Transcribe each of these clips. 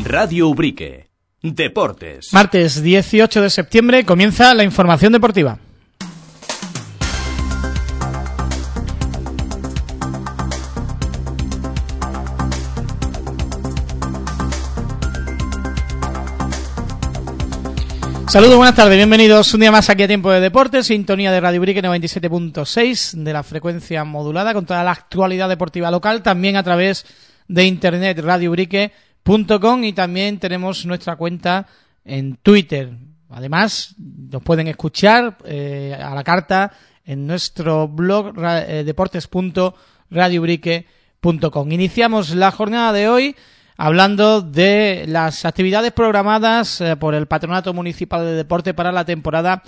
Radio Ubrique. Deportes. Martes 18 de septiembre comienza la información deportiva. Saludos, buenas tardes, bienvenidos un día más aquí a Tiempo de Deportes, sintonía de Radio Ubrique 97.6 de la frecuencia modulada con toda la actualidad deportiva local, también a través de internet radioubrique.com y también tenemos nuestra cuenta en Twitter. Además, nos pueden escuchar a la carta en nuestro blog deportes.radioubrique.com. Iniciamos la jornada de hoy hablando de las actividades programadas por el Patronato Municipal de Deporte para la temporada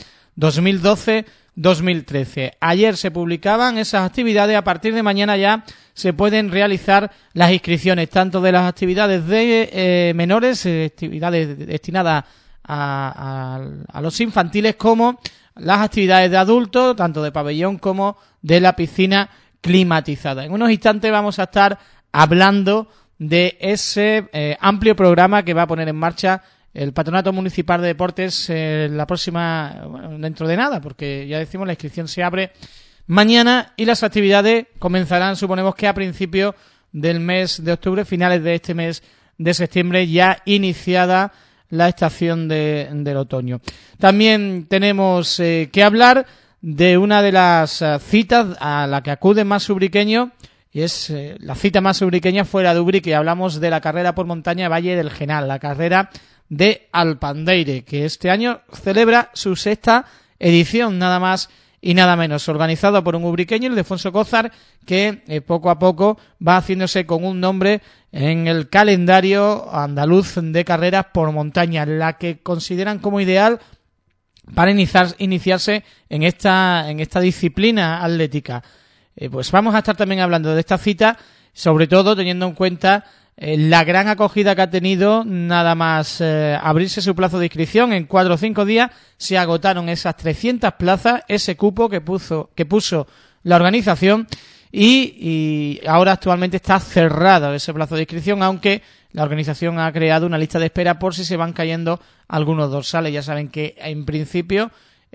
2012-2013. Ayer se publicaban esas actividades, a partir de mañana ya se pueden realizar las inscripciones, tanto de las actividades de menores, actividades destinadas a los infantiles, como las actividades de adultos, tanto de pabellón como de la piscina climatizada. En unos instantes vamos a estar hablando de ese amplio programa que va a poner en marcha el Patronato Municipal de Deportes dentro de nada, porque ya decimos, la inscripción se abre mañana y las actividades comenzarán, suponemos que a principios del mes de octubre, finales de este mes de septiembre, ya iniciada la estación del otoño. También tenemos que hablar de una de las citas a la que acuden más ubriqueños, y es la cita más ubriqueña fuera de Ubrique. Hablamos de la carrera por montaña Valle del Genal, la carrera de Alpandeire, que este año celebra su sexta edición, nada más y nada menos, organizado por un ubriqueño, el Ildefonso Cózar, que poco a poco va haciéndose con un nombre en el calendario andaluz de carreras por montaña, la que consideran como ideal para iniciarse en esta disciplina atlética. Pues vamos a estar también hablando de esta cita, sobre todo teniendo en cuenta la gran acogida que ha tenido nada más abrirse su plazo de inscripción. En 4 o 5 días se agotaron esas 300 plazas, ese cupo que puso la organización, y ahora actualmente está cerrado ese plazo de inscripción, aunque la organización ha creado una lista de espera por si se van cayendo algunos dorsales. Ya saben que en principio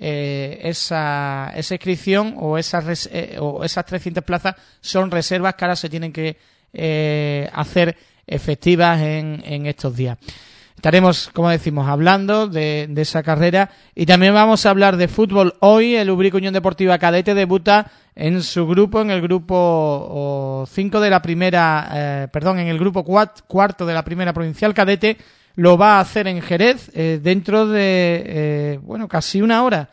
esa inscripción o esas 300 plazas son reservas que ahora se tienen que hacer efectivas en estos días. Estaremos, como decimos, hablando de esa carrera, y también vamos a hablar de fútbol. Hoy el Ubrique Unión Deportiva Cadete debuta en su grupo, en el grupo 5 de la primera, en el grupo cuarto de la primera provincial cadete. Lo va a hacer en Jerez dentro de casi una hora.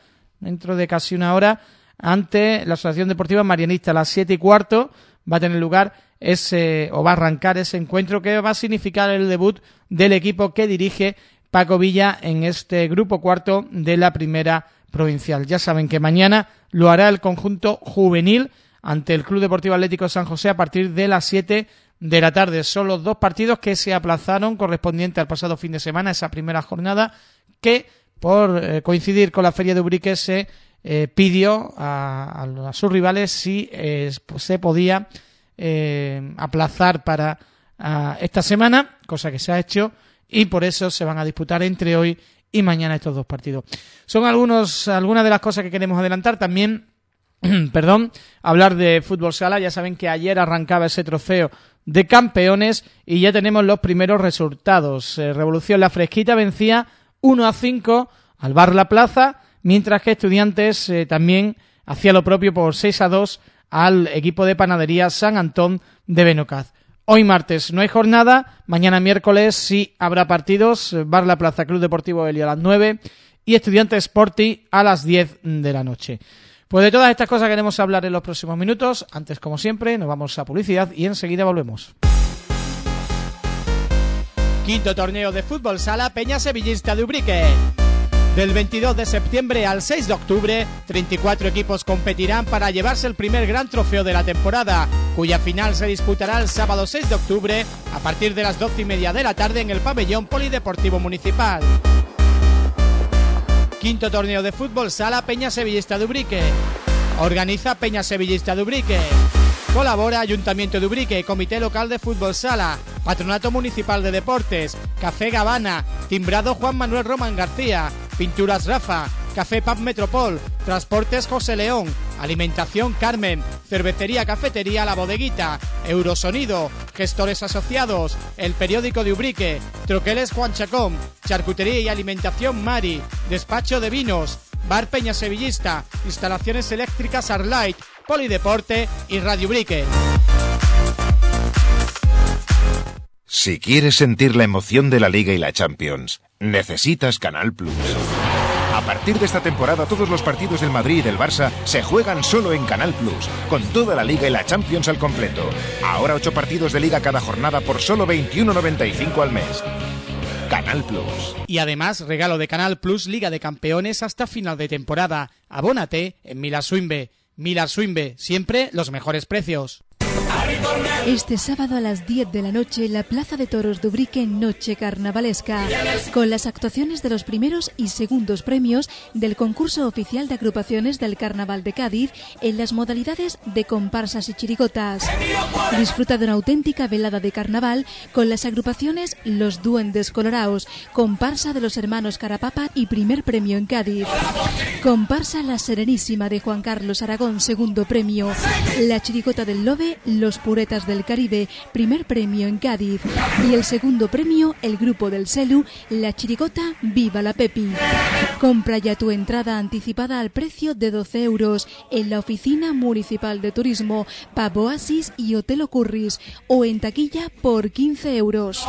Ante la Asociación Deportiva Marianista. A las 7:15 va a tener lugar va a arrancar ese encuentro que va a significar el debut del equipo que dirige Paco Villa en este grupo cuarto de la primera provincial. Ya saben que mañana lo hará el conjunto juvenil ante el Club Deportivo Atlético San José a partir de las 7 de la tarde. Son los dos partidos que se aplazaron correspondiente al pasado fin de semana, esa primera jornada que por coincidir con la Feria de Ubrique se pidió a sus rivales si se podía aplazar para esta semana, cosa que se ha hecho, y por eso se van a disputar entre hoy y mañana estos dos partidos. Son algunas de las cosas que queremos adelantar. También hablar de fútbol sala. Ya saben que ayer arrancaba ese trofeo de campeones y ya tenemos los primeros resultados. Revolución La Fresquita vencía 1-5 al Bar La Plaza, mientras que Estudiantes también hacía lo propio por 6-2 al equipo de Panadería San Antón de Benocaz. Hoy martes no hay jornada, mañana miércoles sí habrá partidos. Bar La Plaza, Club Deportivo Helio a las 9 y Estudiantes Sporti a las 10 de la noche. Pues de todas estas cosas queremos hablar en los próximos minutos. Antes, como siempre, nos vamos a publicidad y enseguida volvemos. Quinto torneo de fútbol sala Peña Sevillista de Ubrique. Del 22 de septiembre al 6 de octubre, 34 equipos competirán para llevarse el primer gran trofeo de la temporada, cuya final se disputará el sábado 6 de octubre a partir de las 12:30 de la tarde en el pabellón polideportivo municipal. Quinto torneo de fútbol sala Peña Sevillista de Ubrique. Organiza Peña Sevillista de Ubrique. Colabora Ayuntamiento de Ubrique, Comité Local de Fútbol Sala, Patronato Municipal de Deportes, Café Gavana, Timbrado Juan Manuel Román García, Pinturas Rafa, Café Pub Metropol, Transportes José León, Alimentación Carmen, Cervecería Cafetería La Bodeguita, Eurosonido, Gestores Asociados, El Periódico de Ubrique, Troqueles Juan Chacón, Charcutería y Alimentación Mari, Despacho de Vinos, Bar Peña Sevillista, Instalaciones Eléctricas Arlight, Polideporte y Radio Ubrique. Si quieres sentir la emoción de la Liga y la Champions, necesitas Canal Plus. A partir de esta temporada, todos los partidos del Madrid y del Barça se juegan solo en Canal Plus, con toda la Liga y la Champions al completo. Ahora 8 partidos de Liga cada jornada por solo 21,95 al mes. Canal Plus. Y además, regalo de Canal Plus, Liga de Campeones hasta final de temporada. Abónate en Millar Swinbe. Millar Swinbe, siempre los mejores precios. Este sábado a las 10 de la noche, la Plaza de Toros de Ubrique, noche carnavalesca, con las actuaciones de los primeros y segundos premios del concurso oficial de agrupaciones del Carnaval de Cádiz en las modalidades de comparsas y chirigotas. Disfruta de una auténtica velada de carnaval con las agrupaciones Los Duendes Coloraos, comparsa de los hermanos Carapapa y primer premio en Cádiz. Comparsa La Serenísima de Juan Carlos Aragón, segundo premio. La Chirigota del Lobe, Los Puretas del Caribe, primer premio en Cádiz. Y el segundo premio, el grupo del Selu, La Chirigota Viva la Pepi. Compra ya tu entrada anticipada al precio de 12 euros en la Oficina Municipal de Turismo, Pub Oasis y Hotel Ocurris, o en taquilla por 15 euros.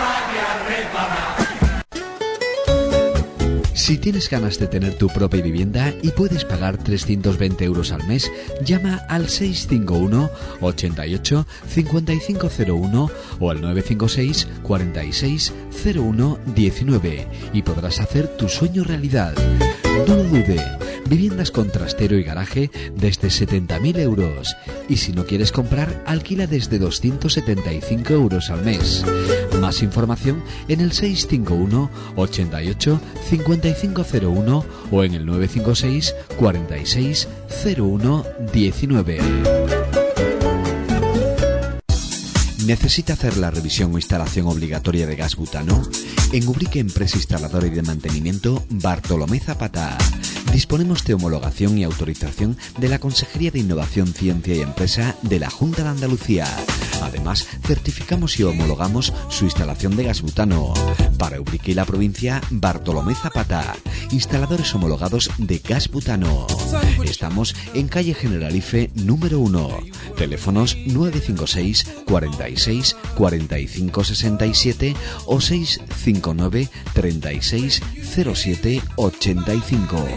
Si tienes ganas de tener tu propia vivienda y puedes pagar 320 euros al mes, llama al 651 88 5501 o al 956 46 01 19 y podrás hacer tu sueño realidad. No lo dude, viviendas con trastero y garaje desde 70.000 euros. Y si no quieres comprar, alquila desde 275 euros al mes. Más información en el 651 88 5501 o en el 956 46 01 19. ¿Necesita hacer la revisión o instalación obligatoria de gas butano? En Ubrique, empresa instaladora y de mantenimiento Bartolomé Zapata. Disponemos de homologación y autorización de la Consejería de Innovación, Ciencia y Empresa de la Junta de Andalucía. Además, certificamos y homologamos su instalación de gas butano. Para Ubrique y la provincia, Bartolomé Zapata. Instaladores homologados de gas butano. Estamos en calle Generalife número 1. Teléfonos 956 46 45 67 o 659 36 07 85.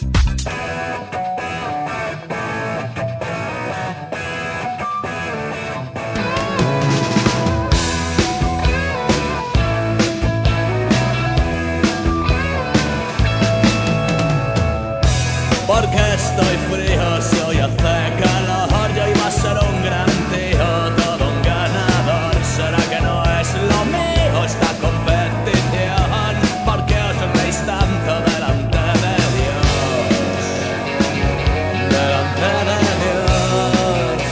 Porque estoy frío, si hoy hace calor, yo iba a ser un gran tío, todo un ganador. ¿Será que no es lo mío esta competición? Porque os reís tanto delante de Dios, delante de Dios.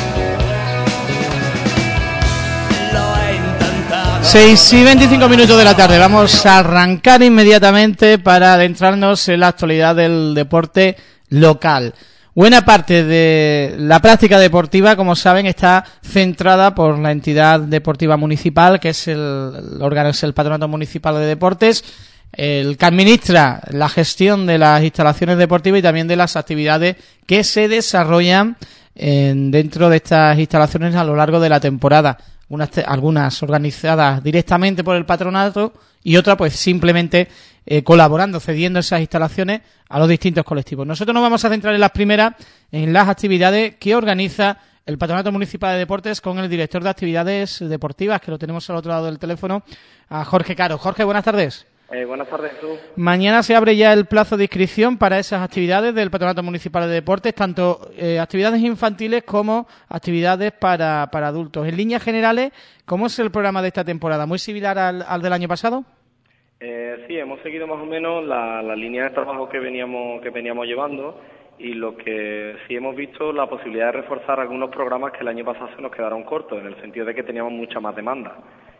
Lo he intentado. 6 y 25 minutos de la tarde. Vamos a arrancar inmediatamente para adentrarnos en la actualidad del deporte local. Buena parte de la práctica deportiva, como saben, está centrada por la entidad deportiva municipal, que es el órgano, es el Patronato Municipal de Deportes, el que administra la gestión de las instalaciones deportivas y también de las actividades que se desarrollan dentro de estas instalaciones a lo largo de la temporada. Algunas organizadas directamente por el patronato y otras pues simplemente colaborando, cediendo esas instalaciones a los distintos colectivos. Nosotros nos vamos a centrar en las primeras, en las actividades que organiza el Patronato Municipal de Deportes con el director de actividades deportivas, que lo tenemos al otro lado del teléfono, a Jorge Caro. Jorge, buenas tardes. Buenas tardes, tú. Mañana se abre ya el plazo de inscripción para esas actividades del Patronato Municipal de Deportes, tanto actividades infantiles como actividades para adultos. En líneas generales, ¿cómo es el programa de esta temporada? ¿Muy similar al del año pasado? Sí, hemos seguido más o menos la línea de trabajo que veníamos llevando, y lo que sí hemos visto la posibilidad de reforzar algunos programas que el año pasado se nos quedaron cortos, en el sentido de que teníamos mucha más demanda.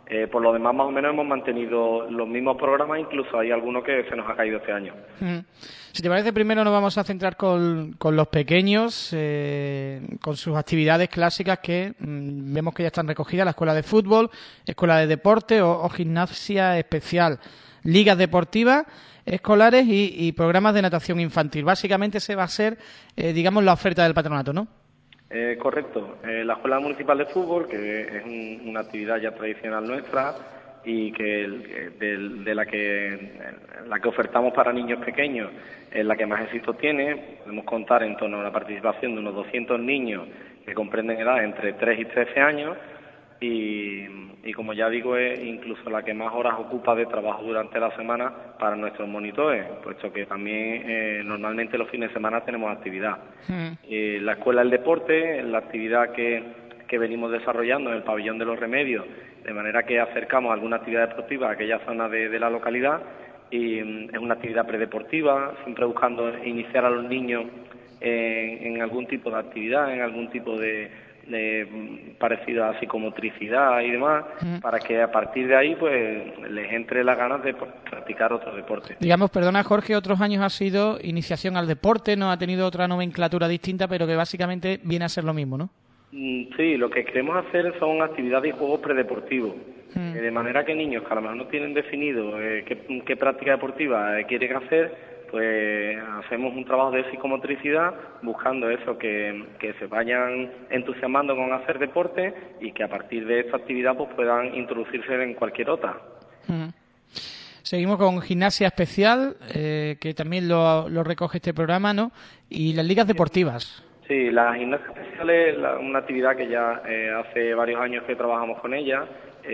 Por lo demás, más o menos hemos mantenido los mismos programas, incluso hay alguno que se nos ha caído este año. Si te parece, primero nos vamos a centrar con los pequeños, con sus actividades clásicas que vemos que ya están recogidas: la escuela de fútbol, escuela de deporte o gimnasia especial, ligas deportivas escolares y programas de natación infantil. Básicamente ese va a ser, digamos, la oferta del patronato, ¿no? Correcto. La Escuela Municipal de Fútbol, que es una actividad ya tradicional nuestra y que de la que ofertamos para niños pequeños, es la que más éxito tiene. Podemos contar en torno a la participación de unos 200 niños que comprenden edad entre 3 y 13 años y como ya digo, es incluso la que más horas ocupa de trabajo durante la semana para nuestros monitores, puesto que también normalmente los fines de semana tenemos actividad. La Escuela del Deporte es la actividad que venimos desarrollando en el Pabellón de los Remedios, de manera que acercamos alguna actividad deportiva a aquella zona de la localidad, y es una actividad predeportiva, siempre buscando iniciar a los niños en algún tipo de actividad, en algún tipo de parecido a psicomotricidad y demás, para que a partir de ahí pues les entre las ganas de practicar otro deporte. Digamos, perdona Jorge, otros años ha sido iniciación al deporte, no ha tenido otra nomenclatura distinta, pero que básicamente viene a ser lo mismo, ¿no? Sí, lo que queremos hacer son actividades y juegos predeportivos, de manera que niños que a lo mejor no tienen definido qué práctica deportiva quieren hacer, pues hacemos un trabajo de psicomotricidad buscando eso, que se vayan entusiasmando con hacer deporte y que a partir de esta actividad pues puedan introducirse en cualquier otra. Seguimos con gimnasia especial, que también lo recoge este programa, ¿no? Y las ligas deportivas. Sí, la gimnasia especial es una actividad que ya hace varios años que trabajamos con ella.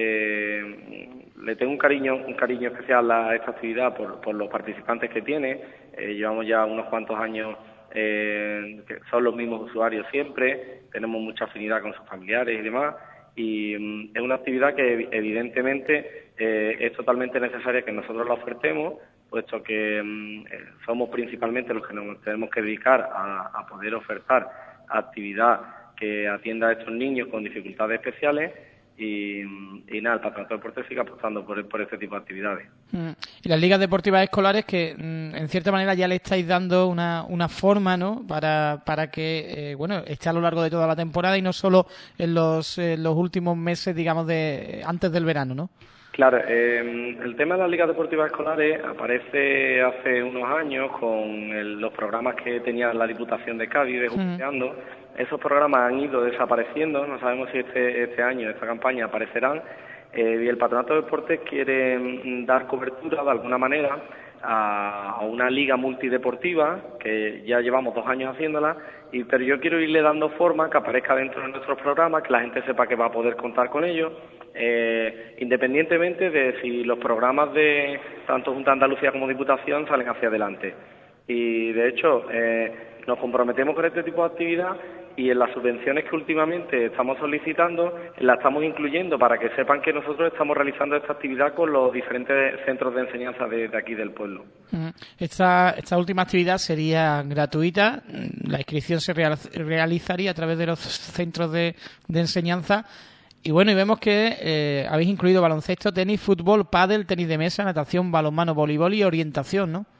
Le tengo un cariño especial a esta actividad por los participantes que tiene. Llevamos ya unos cuantos años que son los mismos usuarios siempre, tenemos mucha afinidad con sus familiares y demás, y es una actividad que evidentemente es totalmente necesaria que nosotros la ofertemos, puesto que somos principalmente los que nos tenemos que dedicar a poder ofertar actividad que atienda a estos niños con dificultades especiales. Y nada, el Patronato de Deportes sigue apostando por este tipo de actividades. Y las ligas deportivas escolares que, en cierta manera, ya le estáis dando una forma, ¿no?, para que, esté a lo largo de toda la temporada y no solo en los últimos meses, digamos, antes del verano, ¿no? Claro, el tema de las ligas deportivas escolares aparece hace unos años con los programas que tenía la Diputación de Cádiz de Justiando. Esos programas han ido desapareciendo, no sabemos si este año, esta campaña, aparecerán, y el Patronato de Deportes quiere dar cobertura de alguna manera a una liga multideportiva, que ya llevamos 2 años haciéndola, pero yo quiero irle dando forma, que aparezca dentro de nuestros programas, que la gente sepa que va a poder contar con ellos, independientemente de si los programas de tanto Junta de Andalucía como Diputación salen hacia adelante. Y de hecho nos comprometemos con este tipo de actividad, y en las subvenciones que últimamente estamos solicitando las estamos incluyendo para que sepan que nosotros estamos realizando esta actividad con los diferentes centros de enseñanza de aquí del pueblo. Esta última actividad sería gratuita, la inscripción se realizaría a través de los centros de enseñanza. Y bueno, y vemos que habéis incluido baloncesto, tenis, fútbol, pádel, tenis de mesa, natación, balonmano, voleibol y orientación, ¿no?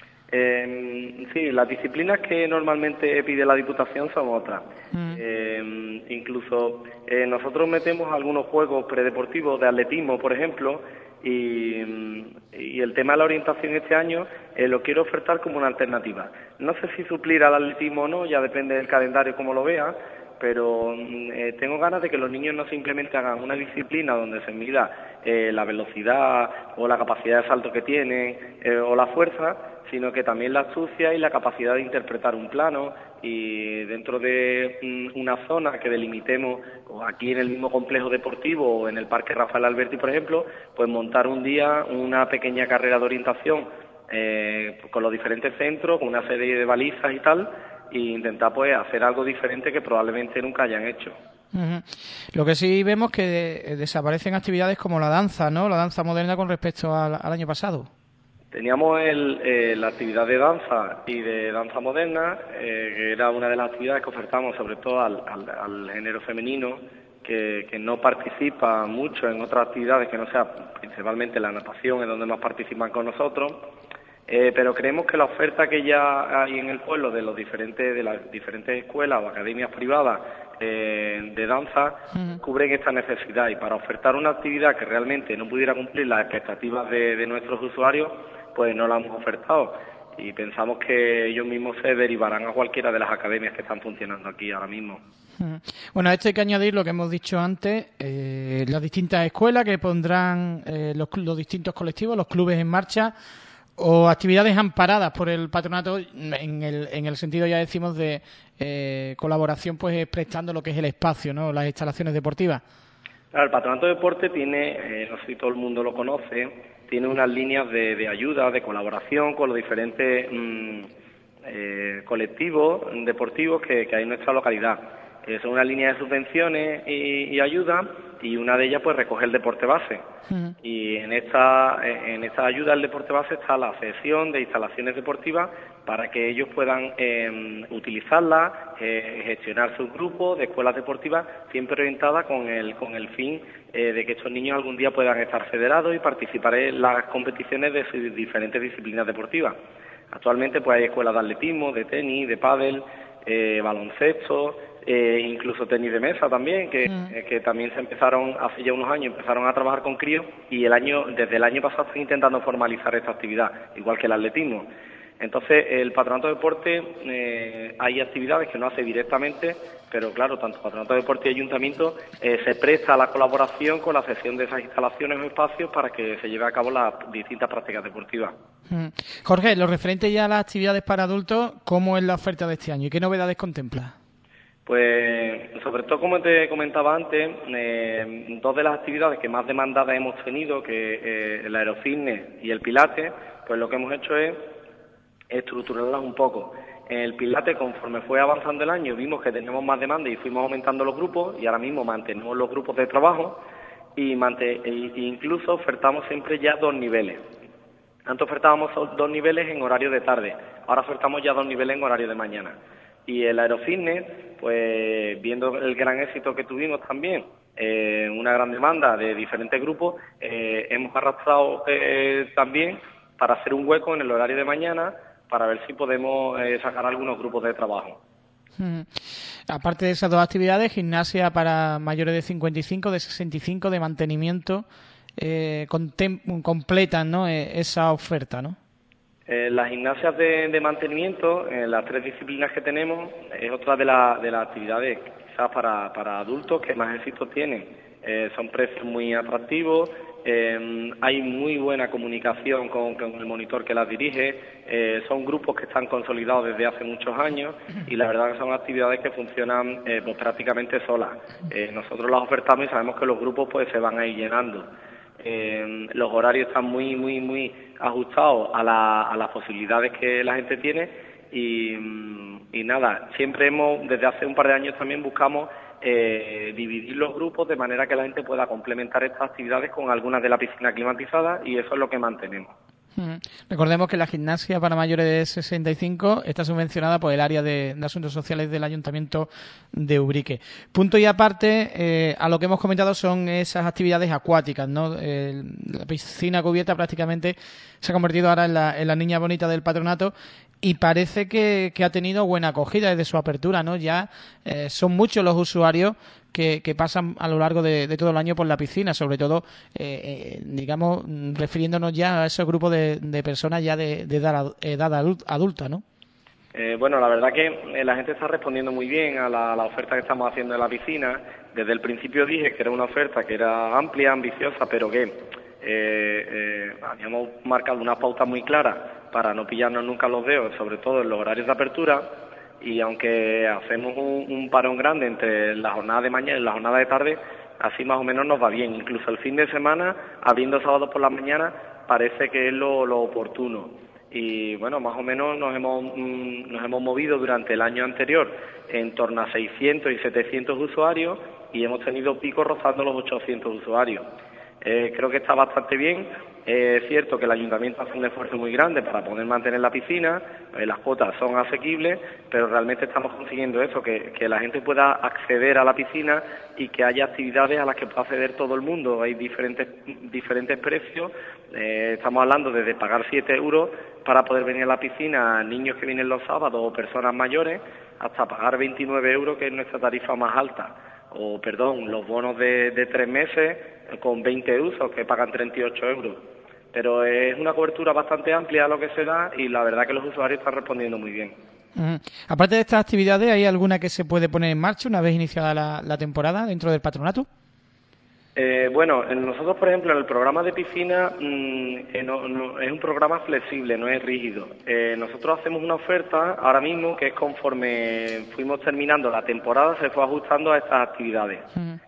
Sí, las disciplinas que normalmente pide la Diputación son otras. Incluso nosotros metemos algunos juegos predeportivos de atletismo, por ejemplo, y el tema de la orientación este año lo quiero ofertar como una alternativa. No sé si suplir al atletismo o no, ya depende del calendario como lo vea, pero tengo ganas de que los niños no simplemente hagan una disciplina donde se mida la velocidad o la capacidad de salto que tienen o la fuerza, sino que también la astucia y la capacidad de interpretar un plano, y dentro de una zona que delimitemos, o aquí en el mismo complejo deportivo o en el Parque Rafael Alberti, por ejemplo, pues montar un día una pequeña carrera de orientación con los diferentes centros, con una serie de balizas y tal, e intentar pues hacer algo diferente que probablemente nunca hayan hecho. Lo que sí vemos que desaparecen actividades como la danza, ¿no? La danza moderna con respecto al año pasado. Teníamos la actividad de danza y de danza moderna, que era una de las actividades que ofertamos sobre todo al género femenino, que no participa mucho en otras actividades que no sea principalmente la natación, es donde más participan con nosotros, pero creemos que la oferta que ya hay en el pueblo de las diferentes escuelas o academias privadas de danza cubren esta necesidad, y para ofertar una actividad que realmente no pudiera cumplir las expectativas de nuestros usuarios, pues no la hemos ofertado, y pensamos que ellos mismos se derivarán a cualquiera de las academias que están funcionando aquí ahora mismo. Bueno, a esto hay que añadir lo que hemos dicho antes, las distintas escuelas que pondrán los distintos colectivos, los clubes en marcha, o actividades amparadas por el patronato en el sentido, ya decimos, de colaboración, pues prestando lo que es el espacio, ¿no?, las instalaciones deportivas. Claro, el Patronato de Deporte tiene, no sé si todo el mundo lo conoce, tiene unas líneas de ayuda, de colaboración con los diferentes colectivos deportivos que hay en nuestra localidad. Son una línea de subvenciones y ayuda, y una de ellas pues recoge el deporte base. Y en esta ayuda al deporte base está la cesión de instalaciones deportivas para que ellos puedan utilizarlas, gestionar sus grupos de escuelas deportivas, siempre orientadas con el fin de que estos niños algún día puedan estar federados y participar en las competiciones de sus diferentes disciplinas deportivas. Actualmente pues hay escuelas de atletismo, de tenis, de pádel, baloncesto, incluso tenis de mesa también, que también se empezaron hace ya unos años, empezaron a trabajar con críos, y desde el año pasado están intentando formalizar esta actividad, igual que el atletismo. Entonces, el Patronato de Deporte, hay actividades que no hace directamente, pero claro, tanto Patronato de Deporte y Ayuntamiento se presta a la colaboración con la cesión de esas instalaciones o espacios para que se lleve a cabo las distintas prácticas deportivas. Jorge, lo referente ya a las actividades para adultos, ¿cómo es la oferta de este año y qué novedades contempla? Pues, sobre todo, como te comentaba antes, dos de las actividades que más demandadas hemos tenido, que el aerofitness y el pilates, pues lo que hemos hecho es estructurarlas un poco. En el pilates, conforme fue avanzando el año, vimos que teníamos más demanda y fuimos aumentando los grupos, y ahora mismo mantenemos los grupos de trabajo y incluso ofertamos siempre ya 2 niveles. Antes ofertábamos 2 niveles en horario de tarde, ahora ofertamos ya 2 niveles en horario de mañana. Y el aerofitness, pues viendo el gran éxito que tuvimos también, una gran demanda de diferentes grupos, hemos arrastrado también para hacer un hueco en el horario de mañana para ver si podemos sacar algunos grupos de trabajo. Aparte de esas dos actividades, gimnasia para mayores de 55, de 65, de mantenimiento, completan, ¿no?, esa oferta, ¿no? Las gimnasias de mantenimiento, las 3 disciplinas que tenemos, es otra de las actividades quizás para adultos que más éxito tienen. Son precios muy atractivos, hay muy buena comunicación con el monitor que las dirige, son grupos que están consolidados desde hace muchos años, y la verdad que son actividades que funcionan pues prácticamente solas. Nosotros las ofertamos y sabemos que los grupos pues se van a ir llenando. Los horarios están muy ajustados a las posibilidades que la gente tiene, y nada, siempre desde hace un par de años también buscamos dividir los grupos de manera que la gente pueda complementar estas actividades con algunas de la piscina climatizada, y eso es lo que mantenemos. Recordemos que la gimnasia para mayores de 65 está subvencionada por el área de asuntos sociales del Ayuntamiento de Ubrique. Punto y aparte, a lo que hemos comentado son esas actividades acuáticas, ¿no? La piscina cubierta prácticamente se ha convertido ahora en la niña bonita del patronato, y parece que ha tenido buena acogida desde su apertura, ¿no? Ya son muchos los usuarios que pasan a lo largo de todo el año por la piscina, sobre todo, digamos, refiriéndonos ya a esos grupos de personas ya de edad adulta, ¿no? Bueno, la verdad que la gente está respondiendo muy bien a la oferta que estamos haciendo en la piscina. Desde el principio dije que era una oferta que era amplia, ambiciosa, pero que habíamos marcado una pauta muy clara para no pillarnos nunca los dedos, sobre todo en los horarios de apertura. Y aunque hacemos un parón grande entre la jornada de mañana y la jornada de tarde, así más o menos nos va bien. Incluso el fin de semana, abriendo sábados por la mañana, parece que es lo oportuno. Y bueno, más o menos nos hemos movido durante el año anterior en torno a 600 y 700 usuarios, y hemos tenido picos rozando los 800 usuarios. Creo que está bastante bien, Es cierto que el ayuntamiento hace un esfuerzo muy grande para poder mantener la piscina, las cuotas son asequibles, pero realmente estamos consiguiendo eso, que la gente pueda acceder a la piscina y que haya actividades a las que pueda acceder todo el mundo. Hay diferentes precios, estamos hablando desde pagar 7 euros para poder venir a la piscina, niños que vienen los sábados o personas mayores, hasta pagar 29 euros, que es nuestra tarifa más alta. Los bonos de 3 meses con 20 usos, que pagan 38 euros. Pero es una cobertura bastante amplia lo que se da y la verdad que los usuarios están respondiendo muy bien. Aparte de estas actividades, ¿hay alguna que se puede poner en marcha una vez iniciada la temporada dentro del patronato? Nosotros, por ejemplo, en el programa de piscina es un programa flexible, no es rígido. Nosotros hacemos una oferta ahora mismo que es conforme fuimos terminando la temporada, se fue ajustando a estas actividades.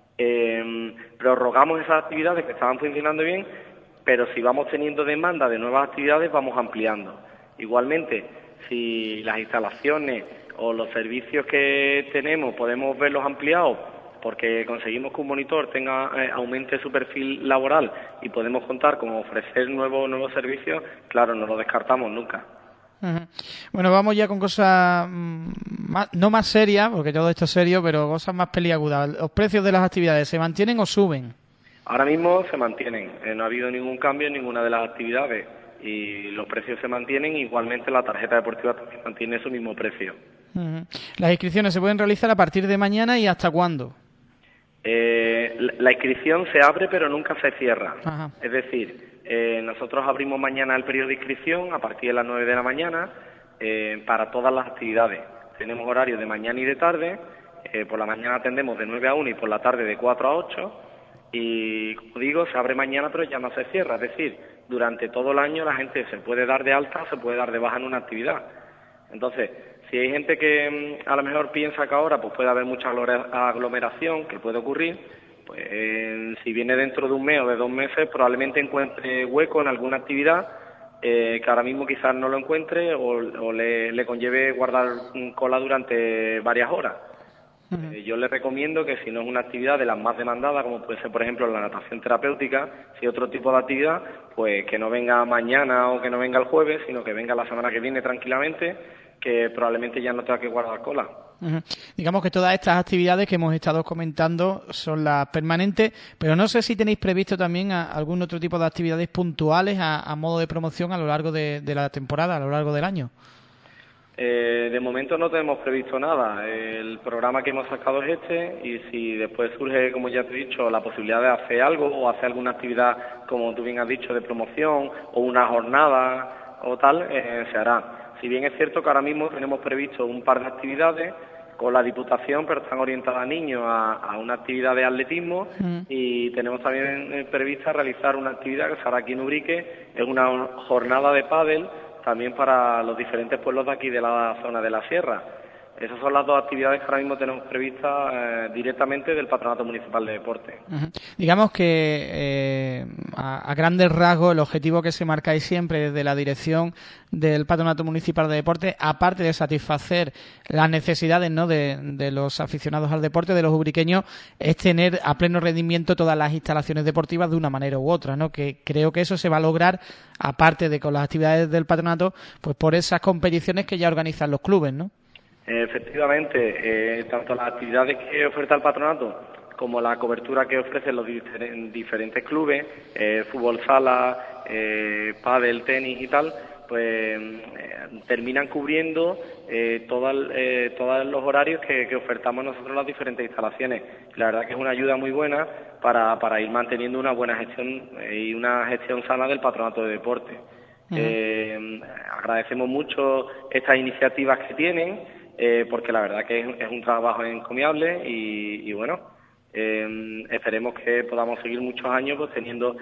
Prorrogamos esas actividades que estaban funcionando bien, pero si vamos teniendo demanda de nuevas actividades, vamos ampliando. Igualmente, si las instalaciones o los servicios que tenemos podemos verlos ampliados, porque conseguimos que un monitor aumente su perfil laboral y podemos contar con ofrecer nuevos servicios, claro, no lo descartamos nunca. Bueno, vamos ya con cosas no más serias, porque todo esto es serio, pero cosas más peliagudas. ¿Los precios de las actividades se mantienen o suben? Ahora mismo se mantienen, no ha habido ningún cambio en ninguna de las actividades y los precios se mantienen, igualmente la tarjeta deportiva también mantiene su mismo precio. ¿Las inscripciones se pueden realizar a partir de mañana y hasta cuándo? La inscripción se abre pero nunca se cierra. Ajá. Es decir, nosotros abrimos mañana el periodo de inscripción a partir de las 9 de la mañana para todas las actividades. Tenemos horarios de mañana y de tarde, por la mañana atendemos de 9 a 1 y por la tarde de 4 a 8 y, como digo, se abre mañana pero ya no se cierra. Es decir, durante todo el año la gente se puede dar de alta, se puede dar de baja en una actividad. Entonces, si hay gente que a lo mejor piensa que ahora pues puede haber mucha aglomeración, que puede ocurrir, pues si viene dentro de un mes o de 2 meses probablemente encuentre hueco en alguna actividad que ahora mismo quizás no lo encuentre o le conlleve guardar cola durante varias horas. Yo le recomiendo que si no es una actividad de las más demandadas, como puede ser por ejemplo la natación terapéutica, si otro tipo de actividad, pues que no venga mañana o que no venga el jueves, sino que venga la semana que viene tranquilamente, que probablemente ya no tenga que guardar cola. Digamos que todas estas actividades que hemos estado comentando son las permanentes, pero no sé si tenéis previsto también algún otro tipo de actividades puntuales a modo de promoción a lo largo de la temporada, a lo largo del año. De momento no tenemos previsto nada. El programa que hemos sacado es este y si después surge, como ya te he dicho, la posibilidad de hacer algo o hacer alguna actividad, como tú bien has dicho, de promoción o una jornada o tal, se hará. Si bien es cierto que ahora mismo tenemos previsto un par de actividades con la Diputación, pero están orientadas a niños a una actividad de atletismo y tenemos también prevista realizar una actividad que se hará aquí en Ubrique, es una jornada de pádel también para los diferentes pueblos de aquí de la zona de la sierra. Esas son las dos actividades que ahora mismo tenemos previstas directamente del Patronato Municipal de Deporte. Digamos que a grandes rasgos el objetivo que se marcáis siempre desde la dirección del Patronato Municipal de Deporte, aparte de satisfacer las necesidades, ¿no?, de los aficionados al deporte, de los ubriqueños, es tener a pleno rendimiento todas las instalaciones deportivas de una manera u otra, ¿no? Que creo que eso se va a lograr, aparte de con las actividades del patronato, pues por esas competiciones que ya organizan los clubes, ¿no? Efectivamente, tanto las actividades que oferta el patronato como la cobertura que ofrecen los diferentes clubes, fútbol sala, pádel, tenis y tal, pues terminan cubriendo todos los horarios que ofertamos nosotros en las diferentes instalaciones. La verdad que es una ayuda muy buena para ir manteniendo una buena gestión y una gestión sana del patronato de deporte. Agradecemos mucho estas iniciativas que tienen, porque la verdad que es un trabajo encomiable y bueno, esperemos que podamos seguir muchos años pues teniendo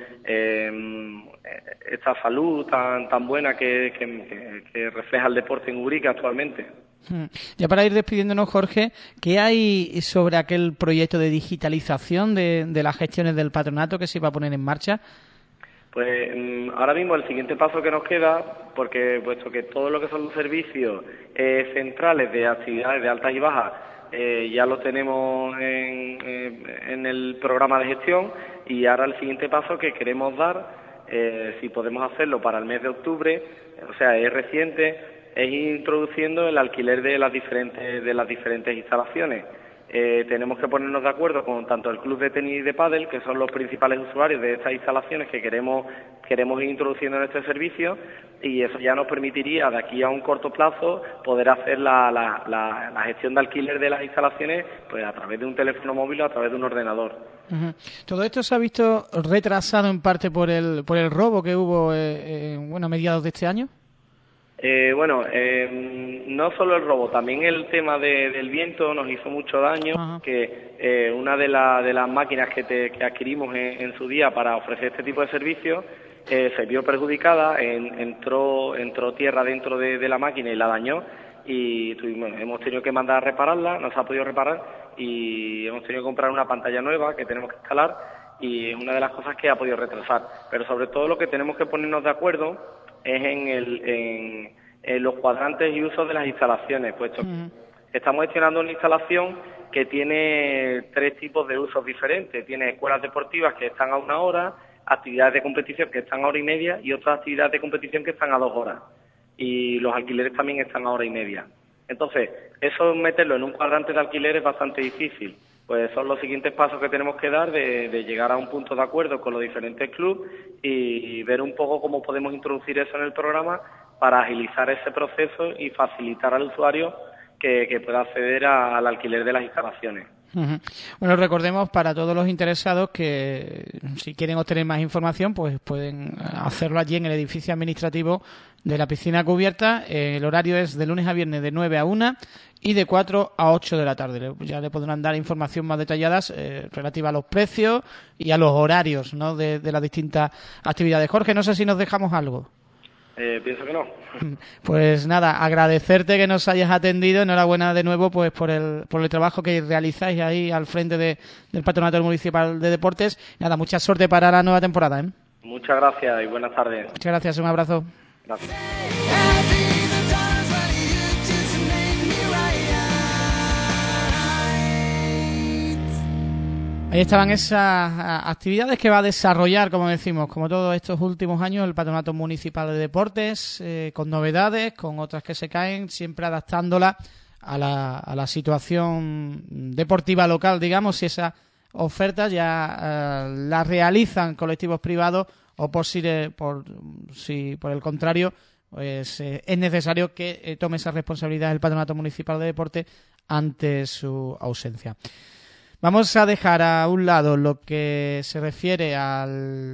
esta salud tan buena que refleja el deporte en Ubrique actualmente. Ya para ir despidiéndonos, Jorge, ¿qué hay sobre aquel proyecto de digitalización de las gestiones del patronato que se va a poner en marcha? Pues ahora mismo el siguiente paso que nos queda, porque puesto que todo lo que son los servicios centrales de actividades de altas y bajas ya lo tenemos en el programa de gestión, y ahora el siguiente paso que queremos dar si podemos hacerlo para el mes de octubre, o sea, es reciente, es ir introduciendo el alquiler de las diferentes instalaciones. Tenemos que ponernos de acuerdo con tanto el club de tenis y de pádel, que son los principales usuarios de estas instalaciones que queremos ir introduciendo en este servicio, y eso ya nos permitiría de aquí a un corto plazo poder hacer la gestión de alquiler de las instalaciones pues a través de un teléfono móvil o a través de un ordenador. Uh-huh. Todo esto se ha visto retrasado en parte por el robo que hubo a mediados de este año. No solo el robo, también el tema del viento nos hizo mucho daño. Uh-huh. Que una de las máquinas que adquirimos en su día para ofrecer este tipo de servicios se vio perjudicada, entró tierra dentro de la máquina y la dañó, y hemos tenido que mandar a repararla, no se ha podido reparar y hemos tenido que comprar una pantalla nueva que tenemos que instalar, y es una de las cosas que ha podido retrasar. Pero sobre todo lo que tenemos que ponernos de acuerdo es en los cuadrantes y usos de las instalaciones, puesto que estamos gestionando una instalación que tiene 3 tipos de usos diferentes. Tiene escuelas deportivas que están a 1 hora, actividades de competición que están a 1 hora y media y otras actividades de competición que están a 2 horas. Y los alquileres también están a 1 hora y media. Entonces, eso meterlo en un cuadrante de alquiler es bastante difícil. Pues son los siguientes pasos que tenemos que dar de llegar a un punto de acuerdo con los diferentes clubes y ver un poco cómo podemos introducir eso en el programa para agilizar ese proceso y facilitar al usuario que pueda acceder al alquiler de las instalaciones. Uh-huh. Bueno, recordemos para todos los interesados que si quieren obtener más información pues pueden hacerlo allí en el edificio administrativo de la piscina cubierta. El horario es de lunes a viernes de 9 a 1 y de 4 a 8 de la tarde. Ya le podrán dar información más detallada relativa a los precios y a los horarios, ¿no?, de las distintas actividades. Jorge, no sé si nos dejamos algo. Pienso que no. Pues nada, agradecerte que nos hayas atendido. Enhorabuena de nuevo pues por el trabajo que realizáis ahí al frente del Patronato Municipal de Deportes. Nada, mucha suerte para la nueva temporada, ¿eh? Muchas gracias y buenas tardes. Muchas gracias, un abrazo. Gracias. Ahí estaban esas actividades que va a desarrollar, como decimos, como todos estos últimos años, el Patronato Municipal de Deportes, con novedades, con otras que se caen, siempre adaptándola a la situación deportiva local, digamos, si esas ofertas ya las realizan colectivos privados o por el contrario pues es necesario que tome esa responsabilidad el Patronato Municipal de Deportes ante su ausencia. Vamos a dejar a un lado lo que se refiere a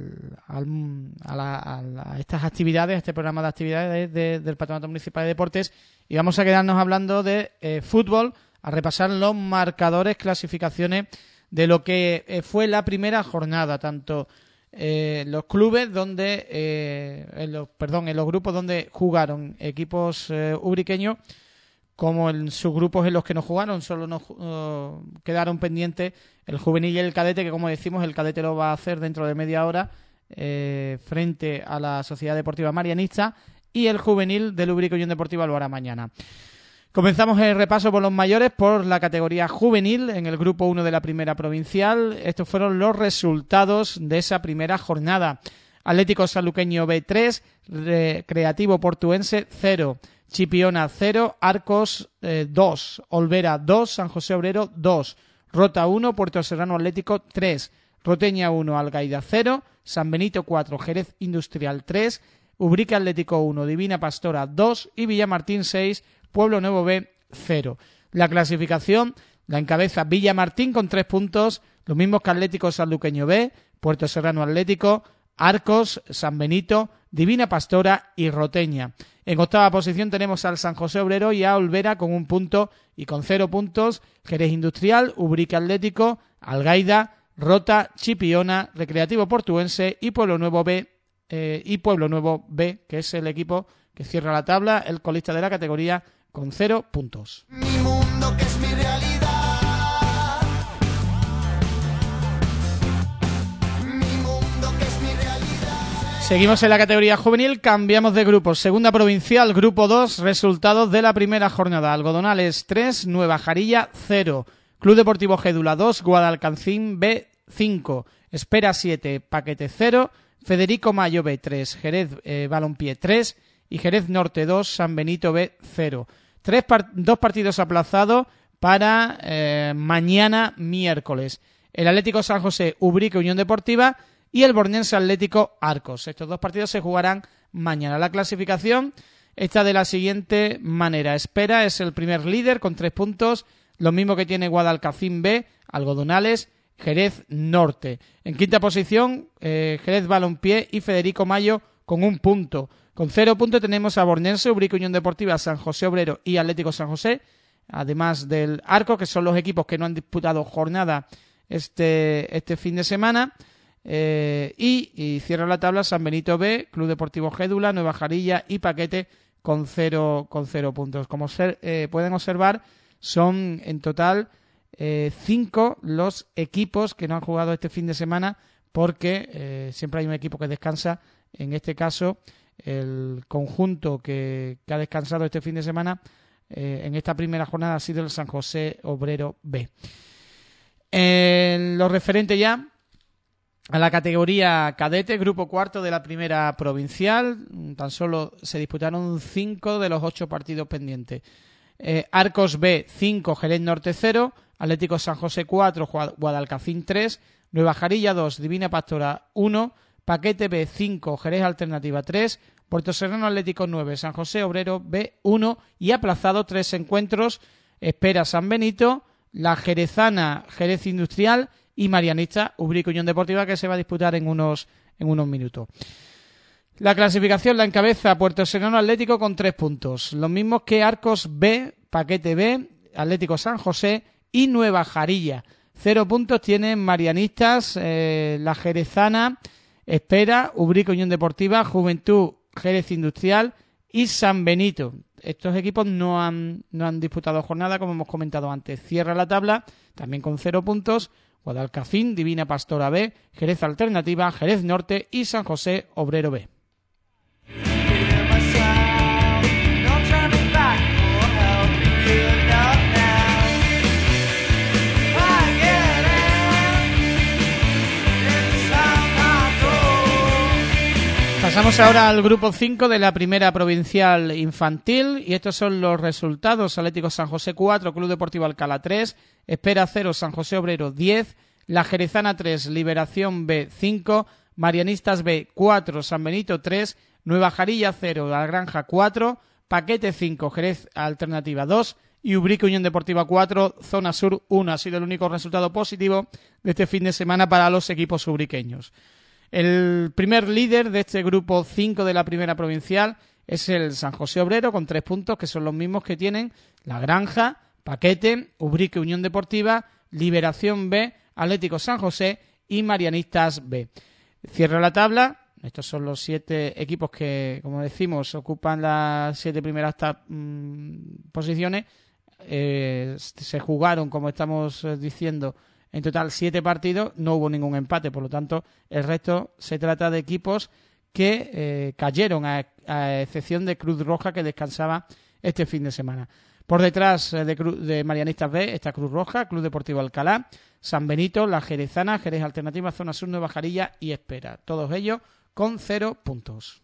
estas actividades, a este programa de actividades del Patronato Municipal de Deportes, y vamos a quedarnos hablando de fútbol, a repasar los marcadores, clasificaciones de lo que fue la primera jornada, tanto los clubes en los grupos donde jugaron equipos ubriqueños, como en sus grupos en los que no jugaron. Solo nos quedaron pendientes el juvenil y el cadete, que como decimos el cadete lo va a hacer dentro de media hora frente a la Sociedad Deportiva Marianista, y el juvenil del Ubrique Unión Deportiva lo hará mañana. Comenzamos el repaso por los mayores, por la categoría juvenil en el grupo 1 de la primera provincial. Estos fueron los resultados de esa primera jornada. Atlético Sanluqueño B 3, Recreativo Portuense 0, Chipiona 0, Arcos 2, Olvera 2, San José Obrero 2, Rota 1, Puerto Serrano Atlético 3, Roteña 1, Algaida 0, San Benito 4, Jerez Industrial 3, Ubrique Atlético 1, Divina Pastora 2 y Villamartín 6, Pueblo Nuevo B 0. La clasificación la encabeza Villamartín con 3 puntos, los mismos que Atlético Sanluqueño B, Puerto Serrano Atlético, Arcos, San Benito, Divina Pastora y Roteña. En octava posición tenemos al San José Obrero y a Olvera con 1 punto y con 0 puntos Jerez Industrial, Ubrique Atlético, Algaida, Rota, Chipiona, Recreativo Portuense y Pueblo Nuevo B, que es el equipo que cierra la tabla, el colista de la categoría con 0 puntos. Mi mundo, que es mi realidad. Seguimos en la categoría juvenil, cambiamos de grupo. Segunda provincial, grupo 2, resultados de la primera jornada. Algodonales 3, Nueva Jarilla 0. Club Deportivo Gédula 2, Guadalcancín B 5. Espera 7, Paquete 0. Federico Mayo B 3, Jerez Balompié 3 y Jerez Norte 2, San Benito B 0. Dos partidos aplazados para mañana miércoles. El Atlético San José Ubrique Unión Deportiva y el Bornense Atlético Arcos. Estos dos partidos se jugarán mañana. La clasificación está de la siguiente manera. Espera es el primer líder con 3 puntos, lo mismo que tiene Guadalcacín B, Algodonales, Jerez Norte. En quinta posición, Jerez Balompié y Federico Mayo con 1 punto. Con 0 puntos tenemos a Bornense, Ubrique Unión Deportiva, San José Obrero y Atlético San José, además del Arco, que son los equipos que no han disputado jornada este fin de semana. Y cierra la tabla San Benito B, Club Deportivo Gédula, Nueva Jarilla y Paquete con 0 puntos. Como pueden observar, son en total 5 los equipos que no han jugado este fin de semana, porque siempre hay un equipo que descansa. En este caso, el conjunto que ha descansado este fin de semana en esta primera jornada ha sido el San José Obrero B. En lo referente ya a la categoría cadete, grupo cuarto de la primera provincial, tan solo se disputaron 5 de los 8 partidos pendientes. Arcos B 5, Jerez Norte 0, Atlético San José 4, Guadalcacín 3, Nueva Jarilla 2, Divina Pastora 1, Paquete B 5, Jerez Alternativa 3, Puerto Serrano Atlético 9, San José Obrero B 1 y aplazado 3 encuentros. Espera San Benito, la Jerezana Jerez Industrial y Marianista Ubrique Unión Deportiva, que se va a disputar en unos minutos. La clasificación la encabeza Puerto Serrano Atlético con 3 puntos, los mismos que Arcos B, Paquete B, Atlético San José y Nueva Jarilla. 0 puntos tienen Marianistas, la Jerezana, Espera, Ubrique Unión Deportiva, Juventud Jerez Industrial y San Benito. Estos equipos no han disputado jornada, como hemos comentado antes. Cierra la tabla también con 0 puntos Guadalcacín, Divina Pastora B, Jerez Alternativa, Jerez Norte y San José Obrero B. Pasamos ahora al grupo 5 de la primera provincial infantil y estos son los resultados. Atlético San José 4, Club Deportivo Alcalá 3, Espera 0, San José Obrero 10, La Jerezana 3, Liberación B 5, Marianistas B 4, San Benito 3, Nueva Jarilla 0, La Granja 4, Paquete 5, Jerez Alternativa 2 y Ubrique Unión Deportiva 4, Zona Sur 1. Ha sido el único resultado positivo de este fin de semana para los equipos ubriqueños. El primer líder de este grupo 5 de la primera provincial es el San José Obrero con 3 puntos, que son los mismos que tienen La Granja, Paquete, Ubrique Unión Deportiva, Liberación B, Atlético San José y Marianistas B. Cierra la tabla. Estos son los 7 equipos que, como decimos, ocupan las 7 primeras posiciones. Se jugaron, como estamos diciendo, en total 7 partidos, no hubo ningún empate, por lo tanto el resto se trata de equipos que cayeron, a excepción de Cruz Roja, que descansaba este fin de semana. Por detrás de Marianistas B está Cruz Roja, Club Deportivo Alcalá, San Benito, La Jerezana, Jerez Alternativa, Zona Sur, Nueva Jarilla y Espera. Todos ellos con 0 puntos.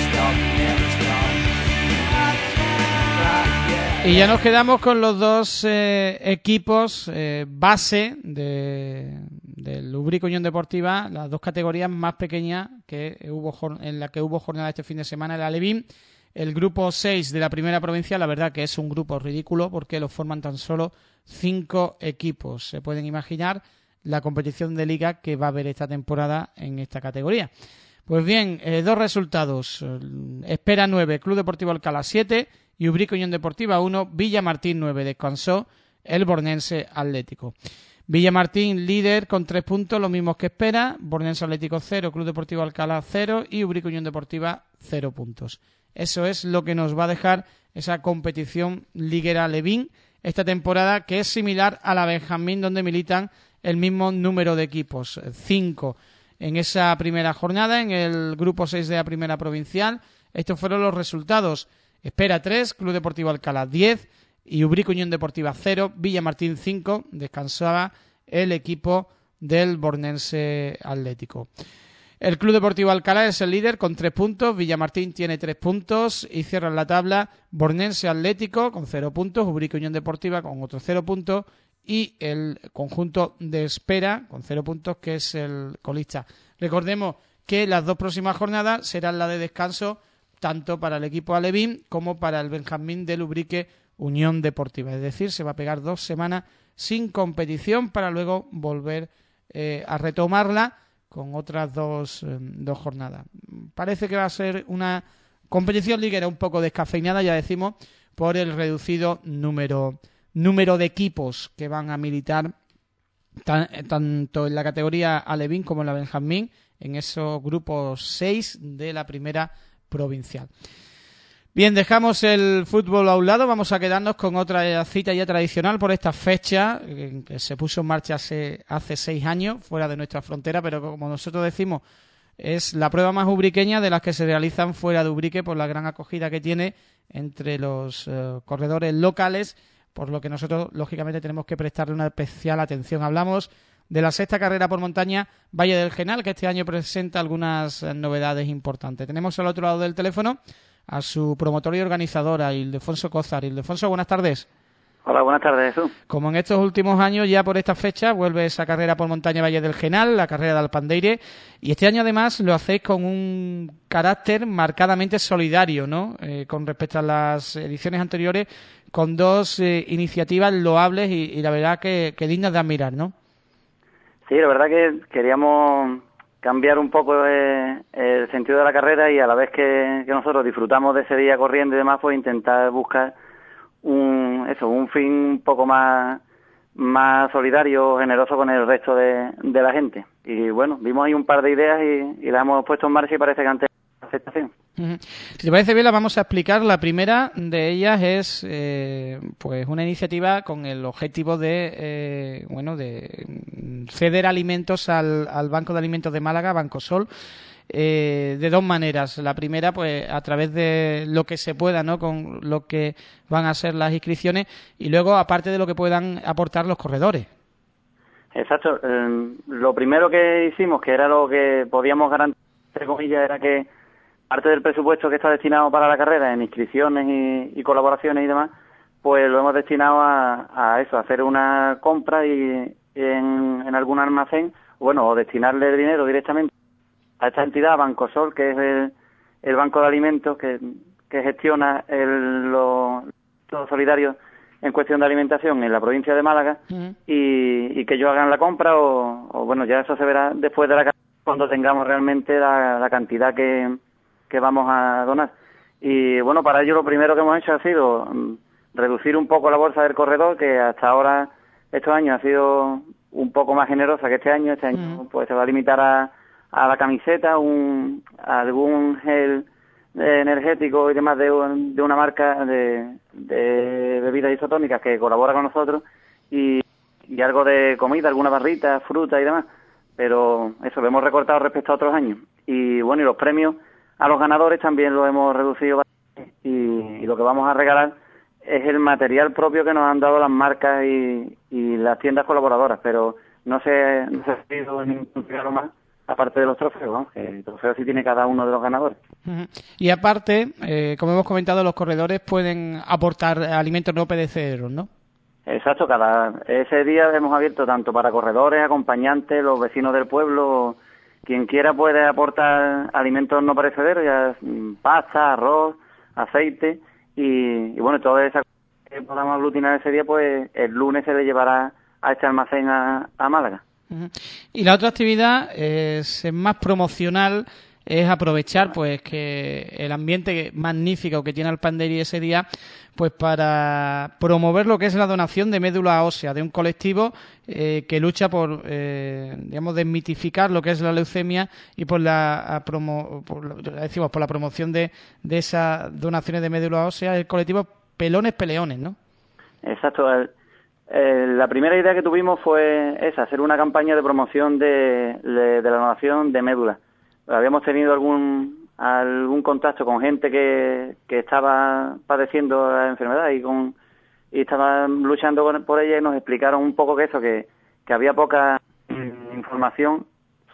Y ya nos quedamos con los dos equipos base del Ubrique Unión Deportiva, las dos categorías más pequeñas en la que hubo jornada este fin de semana, el Alevín. El grupo 6 de la primera provincia, la verdad que es un grupo ridículo porque lo forman tan solo 5 equipos. Se pueden imaginar la competición de liga que va a haber esta temporada en esta categoría. Pues bien, dos resultados. Espera 9, Club Deportivo Alcalá 7 y Ubrique Unión Deportiva 1, Villamartín 9. Descansó el Bornense Atlético. Villamartín líder con 3 puntos, los mismos que Espera. Bornense Atlético 0, Club Deportivo Alcalá 0 y Ubrique Unión Deportiva 0 puntos. Eso es lo que nos va a dejar esa competición liguera Alevín esta temporada, que es similar a la Benjamín, donde militan el mismo número de equipos, 5 en esa primera jornada, en el grupo 6 de la primera provincial. Estos fueron los resultados. Espera 3, Club Deportivo Alcalá 10 y Ubrique Unión Deportiva 0, Villamartín 5, descansaba el equipo del Bornense Atlético. El Club Deportivo Alcalá es el líder con 3 puntos, Villamartín tiene 3 puntos y cierran la tabla Bornense Atlético con 0 puntos, Ubrique Unión Deportiva con otros 0 puntos y el conjunto de Espera con 0 puntos, que es el colista. Recordemos que las 2 próximas jornadas serán la de descanso tanto para el equipo alevín como para el Benjamín del Ubrique Unión Deportiva. Es decir, se va a pegar 2 semanas sin competición para luego volver a retomarla con otras dos jornadas. Parece que va a ser una competición liguera un poco descafeinada, ya decimos, por el reducido número de equipos que van a militar tanto en la categoría alevín como en la Benjamín, en esos grupos 6 de la primera provincial. Bien, dejamos el fútbol a un lado, vamos a quedarnos con otra cita ya tradicional por esta fecha, que se puso en marcha hace 6 años, fuera de nuestra frontera, pero como nosotros decimos, es la prueba más ubriqueña de las que se realizan fuera de Ubrique por la gran acogida que tiene entre los corredores locales, por lo que nosotros, lógicamente, tenemos que prestarle una especial atención. Hablamos de la 6ª carrera por montaña Valle del Genal, que este año presenta algunas novedades importantes. Tenemos al otro lado del teléfono a su promotor y organizadora, Ildefonso Cózar. Ildefonso, buenas tardes. Hola, buenas tardes, Jesús. Como en estos últimos años, ya por esta fecha, vuelve esa carrera por montaña Valle del Genal, la carrera de Alpandeire, y este año además lo hacéis con un carácter marcadamente solidario, ¿no? Con respecto a las ediciones anteriores, con 2 iniciativas loables y la verdad que dignas de admirar, ¿no? Sí, la verdad que queríamos cambiar un poco el sentido de la carrera y a la vez que nosotros disfrutamos de ese día corriendo y demás, pues intentar buscar un fin un poco más solidario, generoso con el resto de la gente. Y bueno, vimos ahí un par de ideas y las hemos puesto en marcha y parece que han tenido aceptación. Si te parece bien, la vamos a explicar. La primera de ellas es pues una iniciativa con el objetivo de ceder alimentos al Banco de Alimentos de Málaga, Banco Sol, de 2 maneras. La primera, pues a través de lo que se pueda, ¿no?, con lo que van a ser las inscripciones, y luego aparte de lo que puedan aportar los corredores. Exacto. Lo primero que hicimos, que era lo que podíamos garantizar, entre comillas, era que parte del presupuesto que está destinado para la carrera en inscripciones y colaboraciones y demás, pues lo hemos destinado a eso, a hacer una compra y en algún almacén, o destinarle dinero directamente a esta entidad, Banco Sol, que es el banco de alimentos que gestiona los solidarios en cuestión de alimentación en la provincia de Málaga, y que ellos hagan la compra o ya eso se verá después de la carrera, cuando tengamos realmente la cantidad que vamos a donar. Y bueno, para ello lo primero que hemos hecho ha sido reducir un poco la bolsa del corredor, que hasta ahora, estos años, ha sido un poco más generosa que este año. Este año pues se va a limitar a la camiseta, a algún gel energético y demás de una marca de bebidas isotónicas que colabora con nosotros, y algo de comida, alguna barrita, fruta y demás. Pero eso lo hemos recortado respecto a otros años. Y bueno, y los premios a los ganadores también lo hemos reducido bastante, y lo que vamos a regalar es el material propio que nos han dado las marcas y las tiendas colaboradoras, pero no se ha pedido ningún regalo más, aparte de los trofeos, ¿no? Que el trofeo sí tiene cada uno de los ganadores. Y aparte, como hemos comentado, los corredores pueden aportar alimentos no perecederos, ¿no? Exacto, ese día hemos abierto tanto para corredores, acompañantes, los vecinos del pueblo. Quien quiera puede aportar alimentos no perecederos, ya pasta, arroz, aceite, y bueno, todo eso que podamos aglutinar ese día, pues el lunes se le llevará a este almacén a Málaga. Y la otra actividad es más promocional, es aprovechar pues que el ambiente magnífico que tiene Alpandeire ese día, pues para promover lo que es la donación de médula ósea de un colectivo que lucha por desmitificar lo que es la leucemia y por la promoción de esas donaciones de médula ósea, el colectivo Pelones Peleones, ¿no? Exacto. La primera idea que tuvimos fue esa, hacer una campaña de promoción de la donación de médula. Habíamos tenido algún contacto con gente que estaba padeciendo la enfermedad y estaba luchando por ella, y nos explicaron un poco que había poca información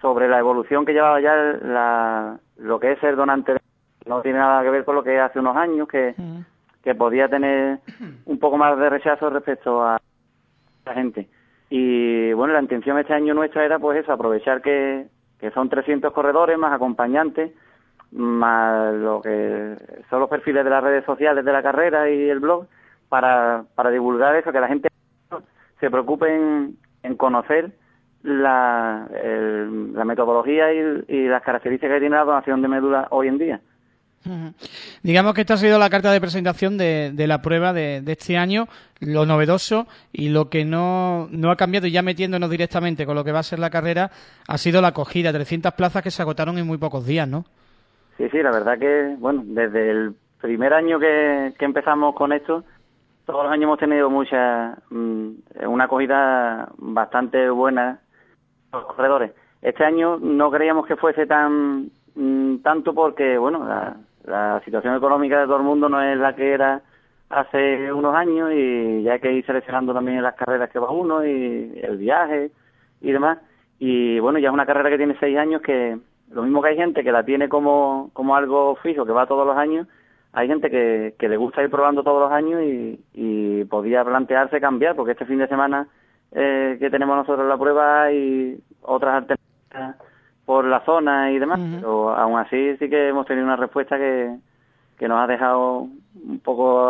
sobre la evolución que llevaba ya lo que es ser donante. No tiene nada que ver con lo que hace unos años, que podía tener un poco más de rechazo respecto a la gente. Y bueno, la intención este año nuestra era pues eso, aprovechar que son 300 corredores más acompañantes, más lo que son los perfiles de las redes sociales de la carrera y el blog, para divulgar eso, que la gente se preocupe en conocer la metodología y las características que tiene la donación de médula hoy en día. Digamos que esta ha sido la carta de presentación de la prueba de este año, lo novedoso y lo que no ha cambiado, y ya metiéndonos directamente con lo que va a ser la carrera, ha sido la acogida, 300 plazas que se agotaron en muy pocos días, ¿no? Sí, la verdad que, bueno, desde el primer año que empezamos con esto, todos los años hemos tenido una acogida bastante buena a los corredores. Este año no creíamos que fuese tanto porque, bueno, la situación económica de todo el mundo no es la que era hace unos años, y ya hay que ir seleccionando también las carreras que va uno y el viaje y demás. Y bueno, ya es una carrera que tiene 6 años, que lo mismo que hay gente que la tiene como algo fijo, que va todos los años, hay gente que le gusta ir probando todos los años y podía plantearse cambiar, porque este fin de semana que tenemos nosotros la prueba y otras alternativas por la zona y demás, pero aún así sí que hemos tenido una respuesta que nos ha dejado un poco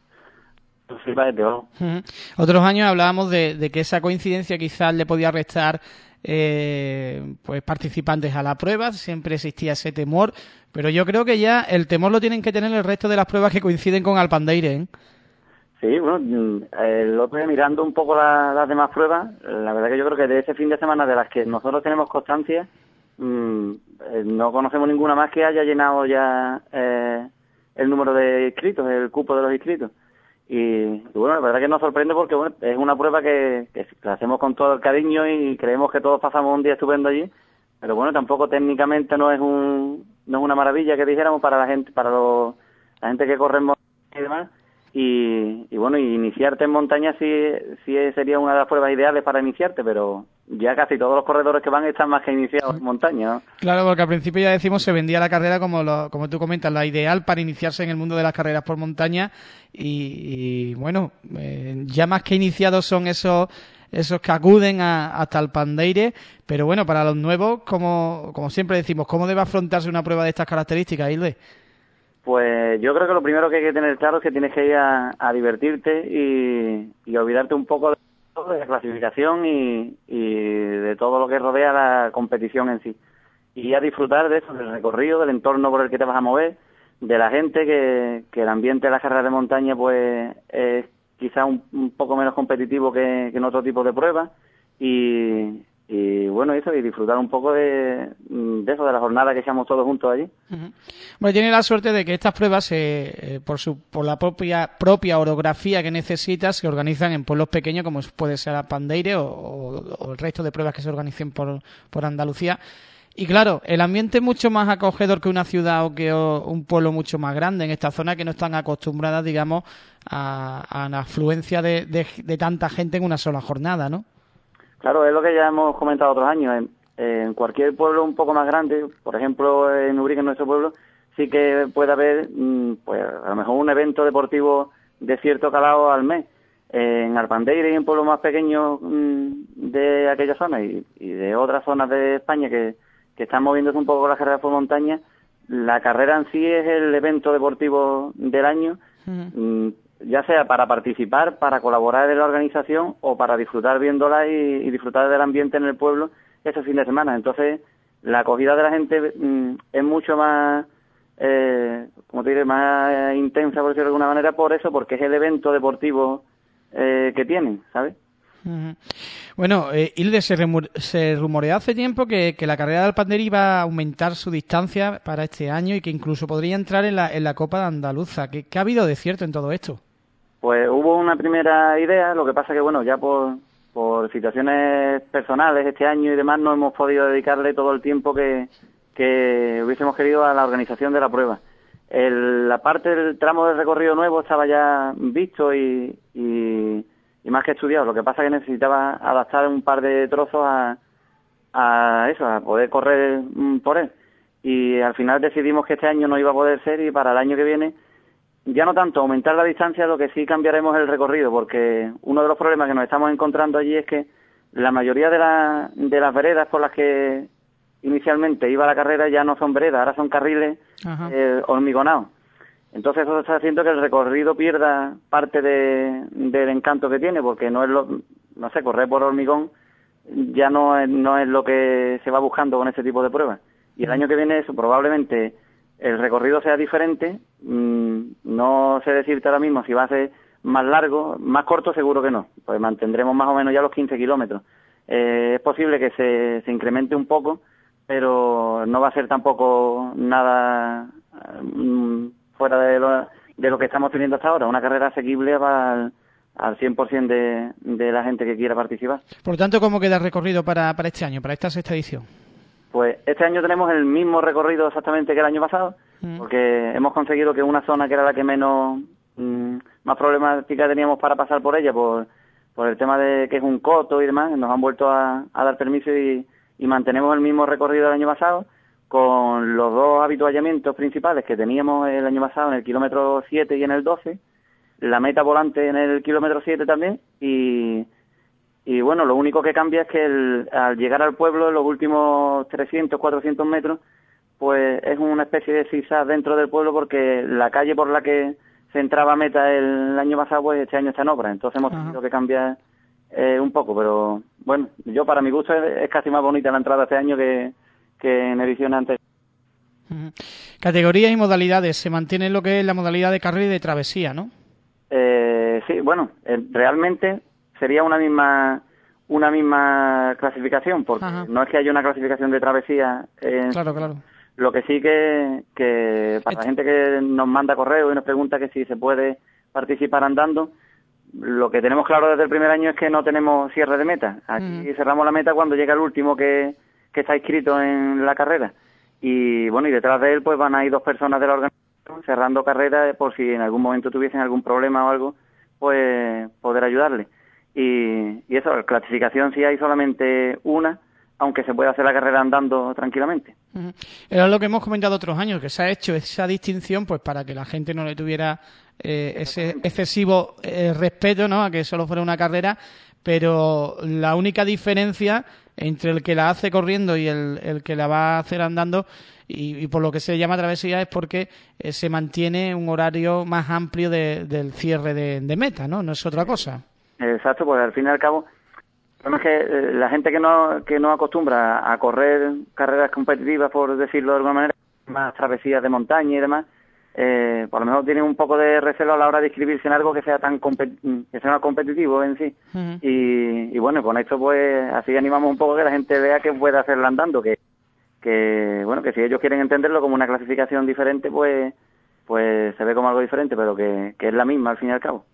Otros años hablábamos de que esa coincidencia quizás le podía restar pues participantes a la prueba, siempre existía ese temor, pero yo creo que ya el temor lo tienen que tener el resto de las pruebas que coinciden con Alpandeire, ¿eh? Sí, bueno, el otro día mirando un poco las demás pruebas, la verdad que yo creo que de ese fin de semana de las que nosotros tenemos constancia, no conocemos ninguna más que haya llenado ya el número de inscritos, el cupo de los inscritos. Y bueno, la verdad que nos sorprende porque bueno, es una prueba que la hacemos con todo el cariño y creemos que todos pasamos un día estupendo allí, pero bueno, tampoco técnicamente no es una maravilla que dijéramos para la gente, la gente que corremos y demás. Y bueno, iniciarte en montaña sí sería una de las pruebas ideales para iniciarte, pero ya casi todos los corredores que van están más que iniciados en montaña, ¿no? Claro, porque al principio ya decimos se vendía la carrera como tú comentas, la ideal para iniciarse en el mundo de las carreras por montaña y bueno, ya más que iniciados son esos que acuden hasta Alpandeire, pero bueno, para los nuevos, como siempre decimos, ¿cómo debe afrontarse una prueba de estas características, Hilde? Pues yo creo que lo primero que hay que tener claro es que tienes que ir a divertirte y olvidarte un poco de la clasificación y de todo lo que rodea la competición en sí. Y a disfrutar de eso, del recorrido, del entorno por el que te vas a mover, de la gente, que el ambiente de las carreras de montaña pues es quizá un poco menos competitivo que en otro tipo de pruebas y bueno, eso, y disfrutar un poco de eso, de la jornada que echamos todos juntos allí. Bueno, tiene la suerte de que estas pruebas, por la propia orografía que necesitas, se organizan en pueblos pequeños como puede ser Alpandeire o el resto de pruebas que se organicen por Andalucía. Y claro, el ambiente es mucho más acogedor que una ciudad o que un pueblo mucho más grande en esta zona, que no están acostumbradas, digamos, a la afluencia de tanta gente en una sola jornada, ¿no? Claro, es lo que ya hemos comentado otros años. En cualquier pueblo un poco más grande, por ejemplo en Ubrique, en nuestro pueblo, sí que puede haber pues a lo mejor un evento deportivo de cierto calado al mes. En Alpandeire y en pueblos más pequeños de aquella zona y de otras zonas de España que están moviéndose un poco las carreras por montaña, la carrera en sí es el evento deportivo del año, ya sea para participar, para colaborar en la organización o para disfrutar viéndola y disfrutar del ambiente en el pueblo ese fin de semana. Entonces, la acogida de la gente es mucho más, como te diré, más intensa, por decirlo de alguna manera, por eso, porque es el evento deportivo que tienen, ¿sabes? Bueno, Hilde, se rumoreó hace tiempo que la carrera de Alpandeire iba a aumentar su distancia para este año y que incluso podría entrar en la Copa de Andaluza. ¿Qué ha habido de cierto en todo esto? Pues hubo una primera idea, lo que pasa que, bueno, ya por situaciones personales este año y demás no hemos podido dedicarle todo el tiempo que hubiésemos querido a la organización de la prueba. La parte del tramo del recorrido nuevo estaba ya visto y más que estudiado. Lo que pasa es que necesitaba adaptar un par de trozos a a poder correr por él. Y al final decidimos que este año no iba a poder ser, y para el año que viene ya no tanto aumentar la distancia, lo que sí cambiaremos el recorrido, porque uno de los problemas que nos estamos encontrando allí es que la mayoría de las veredas por las que inicialmente iba la carrera ya no son veredas, ahora son carriles hormigonados. Entonces eso está haciendo que el recorrido pierda parte del encanto que tiene, porque no es correr por hormigón ya no es lo que se va buscando con este tipo de pruebas. Y el año que viene eso probablemente el recorrido sea diferente. No sé decirte ahora mismo si va a ser más largo, más corto seguro que no, pues mantendremos más o menos ya los 15 kilómetros. Es posible que se incremente un poco, pero no va a ser tampoco nada fuera de lo que estamos teniendo hasta ahora, una carrera asequible al 100% de la gente que quiera participar. Por lo tanto, ¿cómo queda el recorrido para este año, para esta sexta edición? Pues este año tenemos el mismo recorrido exactamente que el año pasado, porque hemos conseguido que una zona que era la que más problemática teníamos para pasar por ella, por el tema de que es un coto y demás, nos han vuelto a dar permiso y mantenemos el mismo recorrido del año pasado, con los dos habituallamientos principales que teníamos el año pasado en el kilómetro 7 y en el 12, la meta volante en el kilómetro 7 también, y bueno, lo único que cambia es que al llegar al pueblo, en los últimos 300, 400 metros, pues es una especie de zigzag dentro del pueblo, porque la calle por la que se entraba a meta el año pasado, pues este año está en obra, entonces hemos tenido que cambiar un poco, pero bueno, yo para mi gusto es casi más bonita la entrada este año que en ediciones anteriores. Categorías y modalidades, se mantiene lo que es la modalidad de carrera y de travesía, ¿no? Sí, bueno, realmente sería una misma clasificación, porque no es que haya una clasificación de travesía. Claro. Lo que sí que para la gente que nos manda correo y nos pregunta que si se puede participar andando, lo que tenemos claro desde el primer año es que no tenemos cierre de meta. Aquí cerramos la meta cuando llega el último que está inscrito en la carrera. Y bueno, y detrás de él pues van a ir 2 personas de la organización cerrando carrera, por si en algún momento tuviesen algún problema o algo, pues poder ayudarle. Y eso, la clasificación sí hay solamente una, aunque se puede hacer la carrera andando tranquilamente. Era lo que hemos comentado otros años, que se ha hecho esa distinción pues para que la gente no le tuviera ese excesivo respeto, ¿no?, a que solo fuera una carrera, pero la única diferencia entre el que la hace corriendo y el que la va a hacer andando, y por lo que se llama travesía, es porque se mantiene un horario más amplio del cierre de meta, ¿no? No es otra cosa. Exacto, pues al fin y al cabo, es que la gente que no acostumbra a correr carreras competitivas, por decirlo de alguna manera, más travesías de montaña y demás, por lo mejor tienen un poco de recelo a la hora de inscribirse en algo que sea que sea competitivo en sí. Y bueno, con esto pues así animamos un poco que la gente vea que puede hacerlo andando, que bueno, que si ellos quieren entenderlo como una clasificación diferente, pues se ve como algo diferente, pero que es la misma al fin y al cabo.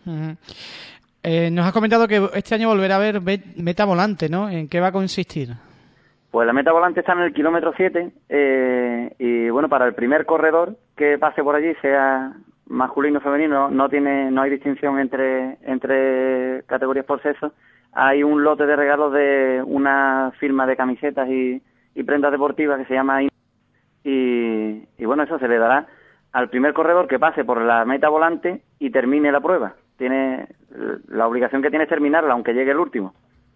Nos has comentado que este año volverá a haber meta volante, ¿no? ¿En qué va a consistir? Pues la meta volante está en el kilómetro 7, y bueno, para el primer corredor que pase por allí, sea masculino o femenino, no hay distinción entre categorías por sexo. Hay un lote de regalos de una firma de camisetas y prendas deportivas que se llama y bueno, eso se le dará al primer corredor que pase por la meta volante y termine la prueba. Tiene la obligación que tiene es terminarla, aunque llegue el último.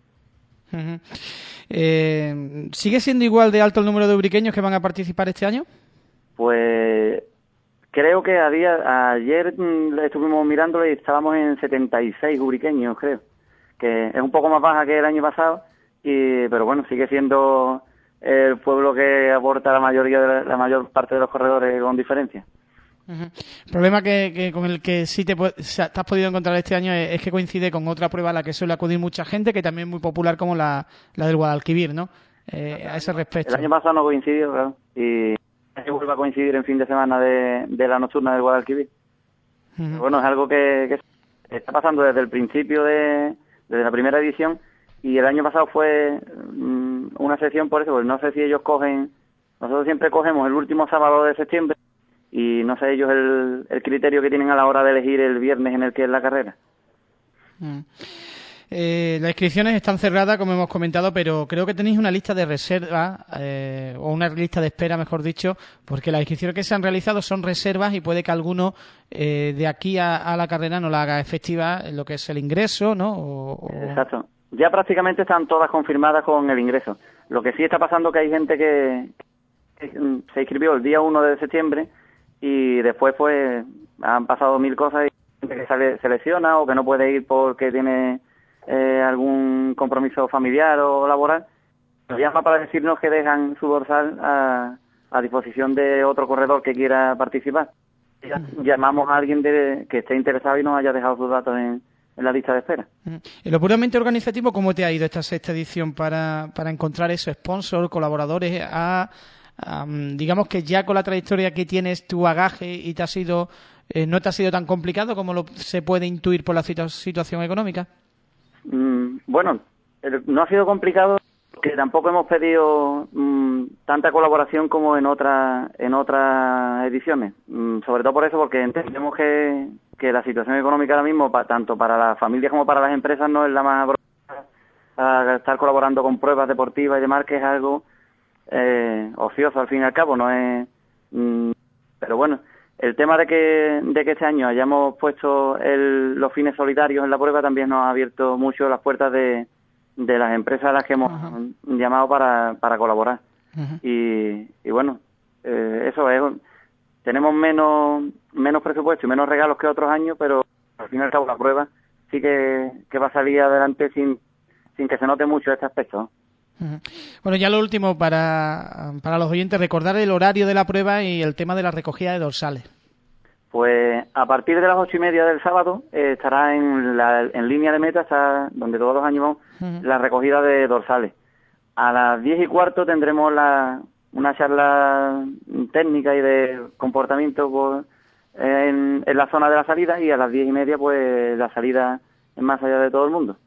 ¿Sigue siendo igual de alto el número de ubriqueños que van a participar este año? Pues creo que ayer estuvimos mirándolo y estábamos en 76 ubriqueños, creo, que es un poco más baja que el año pasado, pero bueno, sigue siendo el pueblo que aporta la mayor parte de los corredores con diferencia. El problema que con el que sí te has podido encontrar este año es que coincide con otra prueba a la que suele acudir mucha gente, que también es muy popular, como la del Guadalquivir, ¿no? A ese respecto. El año pasado no coincidió, claro, y se vuelve a coincidir en fin de semana de la nocturna del Guadalquivir. Bueno, es algo que está pasando desde el principio, desde la primera edición, y el año pasado fue una excepción por eso, porque no sé si ellos nosotros siempre cogemos el último sábado de septiembre, y no sé ellos el criterio que tienen a la hora de elegir el viernes en el que es la carrera. Las inscripciones están cerradas, como hemos comentado, pero creo que tenéis una lista de reserva, o una lista de espera, mejor dicho, porque las inscripciones que se han realizado son reservas y puede que alguno de aquí a la carrera no la haga efectiva en lo que es el ingreso, ¿no? Exacto. Ya prácticamente están todas confirmadas con el ingreso. Lo que sí está pasando es que hay gente que se inscribió el día 1 de septiembre y después pues han pasado 1000 cosas y gente que se lesiona o que no puede ir porque tiene algún compromiso familiar o laboral. Nos llama para decirnos que dejan su dorsal a disposición de otro corredor que quiera participar. Llamamos a alguien que esté interesado y nos haya dejado sus datos en la lista de espera. En lo puramente organizativo, ¿cómo te ha ido esta sexta edición para encontrar esos sponsors, colaboradores, digamos que ya con la trayectoria que tienes tu bagaje y no te ha sido tan complicado como se puede intuir por la situación económica? Bueno, no ha sido complicado porque tampoco hemos pedido tanta colaboración como en otras ediciones. Sobre todo por eso, porque entendemos que la situación económica ahora mismo, tanto para las familias como para las empresas, no es la más a estar colaborando con pruebas deportivas y demás, que es algo ocioso al fin y al cabo, no es. Pero bueno, el tema de que este año hayamos puesto los fines solidarios en la prueba también nos ha abierto mucho las puertas de las empresas a las que hemos llamado para colaborar. Y bueno, eso es. Tenemos menos presupuesto y menos regalos que otros años, pero al fin y al cabo la prueba sí que va a salir adelante sin que se note mucho este aspecto. Bueno, ya lo último para los oyentes, recordar el horario de la prueba y el tema de la recogida de dorsales. Pues a partir de las 8:30 del sábado estará en línea de meta, está donde todos los años vamos, la recogida de dorsales. A las 10:15 tendremos una charla técnica y de comportamiento en la zona de la salida, y a las 10:30 pues la salida es más allá de todo el mundo.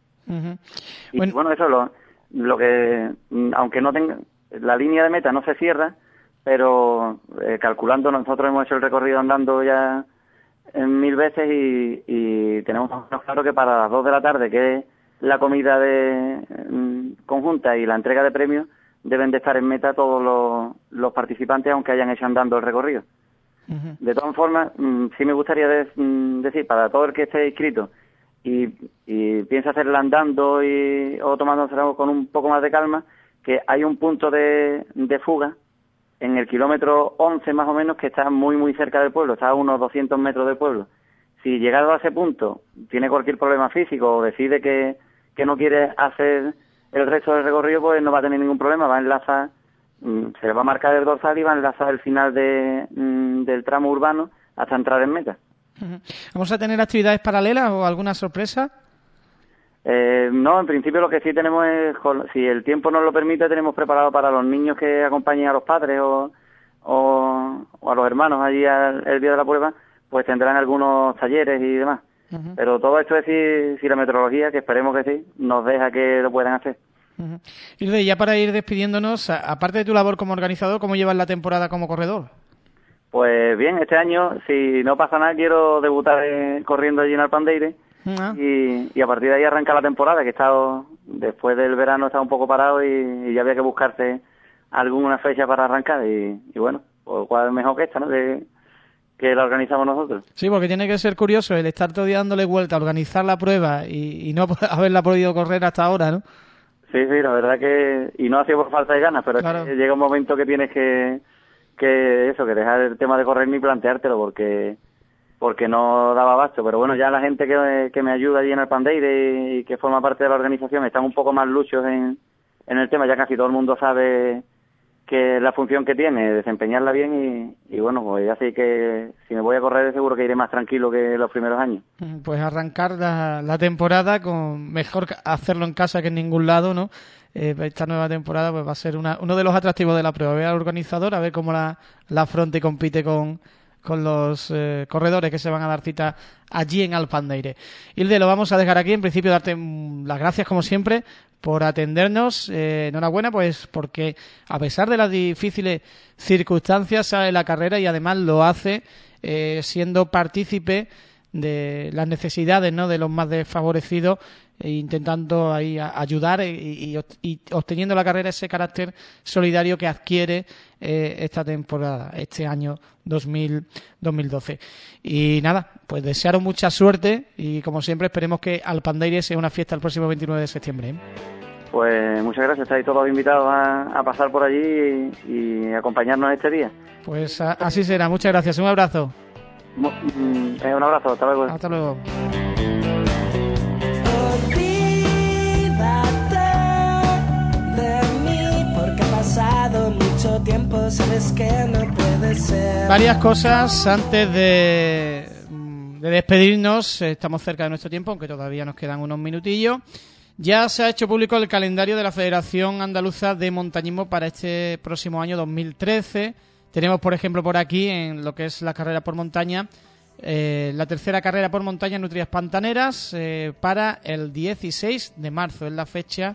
Y bueno, eso lo que, aunque no tenga la línea de meta, no se cierra, pero calculando, nosotros hemos hecho el recorrido andando ya 1000 veces y tenemos claro que para las 2 de la tarde, que es la comida conjunta y la entrega de premios, deben de estar en meta todos los participantes, aunque hayan hecho andando el recorrido. De todas formas, sí me gustaría decir, para todo el que esté inscrito y piensa hacerla andando o tomándoselo con un poco más de calma, que hay un punto de fuga en el kilómetro 11 más o menos, que está muy muy cerca del pueblo, está a unos 200 metros del pueblo. Si llegado a ese punto tiene cualquier problema físico o decide que no quiere hacer el resto del recorrido, pues no va a tener ningún problema, va a enlazar, se le va a marcar el dorsal y va a enlazar el final del tramo urbano hasta entrar en meta. ¿Vamos a tener actividades paralelas o alguna sorpresa? No, en principio lo que sí tenemos es, si el tiempo nos lo permite, tenemos preparado para los niños que acompañen a los padres o a los hermanos allí el día de la prueba, pues tendrán algunos talleres y demás. Pero todo esto es si la meteorología, que esperemos que sí, nos deja que lo puedan hacer. Y ya para ir despidiéndonos, aparte de tu labor como organizador, ¿cómo llevas la temporada como corredor? Pues bien, este año, si no pasa nada, quiero debutar corriendo allí en Alpandeire. Y a partir de ahí arranca la temporada, que después del verano está un poco parado y ya había que buscarse alguna fecha para arrancar. Y bueno, pues cuál mejor que esta, ¿no? Que la organizamos nosotros. Sí, porque tiene que ser curioso el estar todo día dándole vuelta a organizar la prueba y no haberla podido correr hasta ahora, ¿no? Sí, la verdad que... Y no ha sido por falta de ganas, pero claro, es que llega un momento que tienes que dejar el tema de correr ni planteártelo, porque no daba abasto. Pero bueno, ya la gente que me ayuda allí en Alpandeire y que forma parte de la organización están un poco más luchos en el tema. Ya casi todo el mundo sabe que la función que tiene, desempeñarla bien y bueno, pues ya sé que si me voy a correr seguro que iré más tranquilo que los primeros años. Pues arrancar la temporada, mejor hacerlo en casa que en ningún lado, ¿no? Esta nueva temporada pues va a ser uno de los atractivos de la prueba, ver al organizador, a ver cómo la afronta y compite con los corredores que se van a dar cita allí en Alpandeire. Hilde, lo vamos a dejar aquí. En principio, darte las gracias como siempre por atendernos. Enhorabuena, pues porque a pesar de las difíciles circunstancias sale la carrera y además lo hace siendo partícipe de las necesidades, ¿no?, de los más desfavorecidos, intentando ahí ayudar y obteniendo la carrera ese carácter solidario que adquiere esta temporada, este año 2012. Y nada, pues desearos mucha suerte y como siempre esperemos que Alpandeire sea una fiesta el próximo 29 de septiembre. Pues muchas gracias, estáis todos invitados a pasar por allí y acompañarnos este día. Pues así será, muchas gracias, un abrazo. Un abrazo, hasta luego. Hasta luego. Pasado mucho tiempo, sabes que no puede ser. Varias cosas antes de despedirnos. Estamos cerca de nuestro tiempo, aunque todavía nos quedan unos minutillos. Ya se ha hecho público el calendario de la Federación Andaluza de Montañismo para este próximo año 2013. Tenemos, por ejemplo, por aquí, en lo que es la carrera por montaña, la tercera carrera por montaña Nutrias Pantaneras para el 16 de marzo. Es la fecha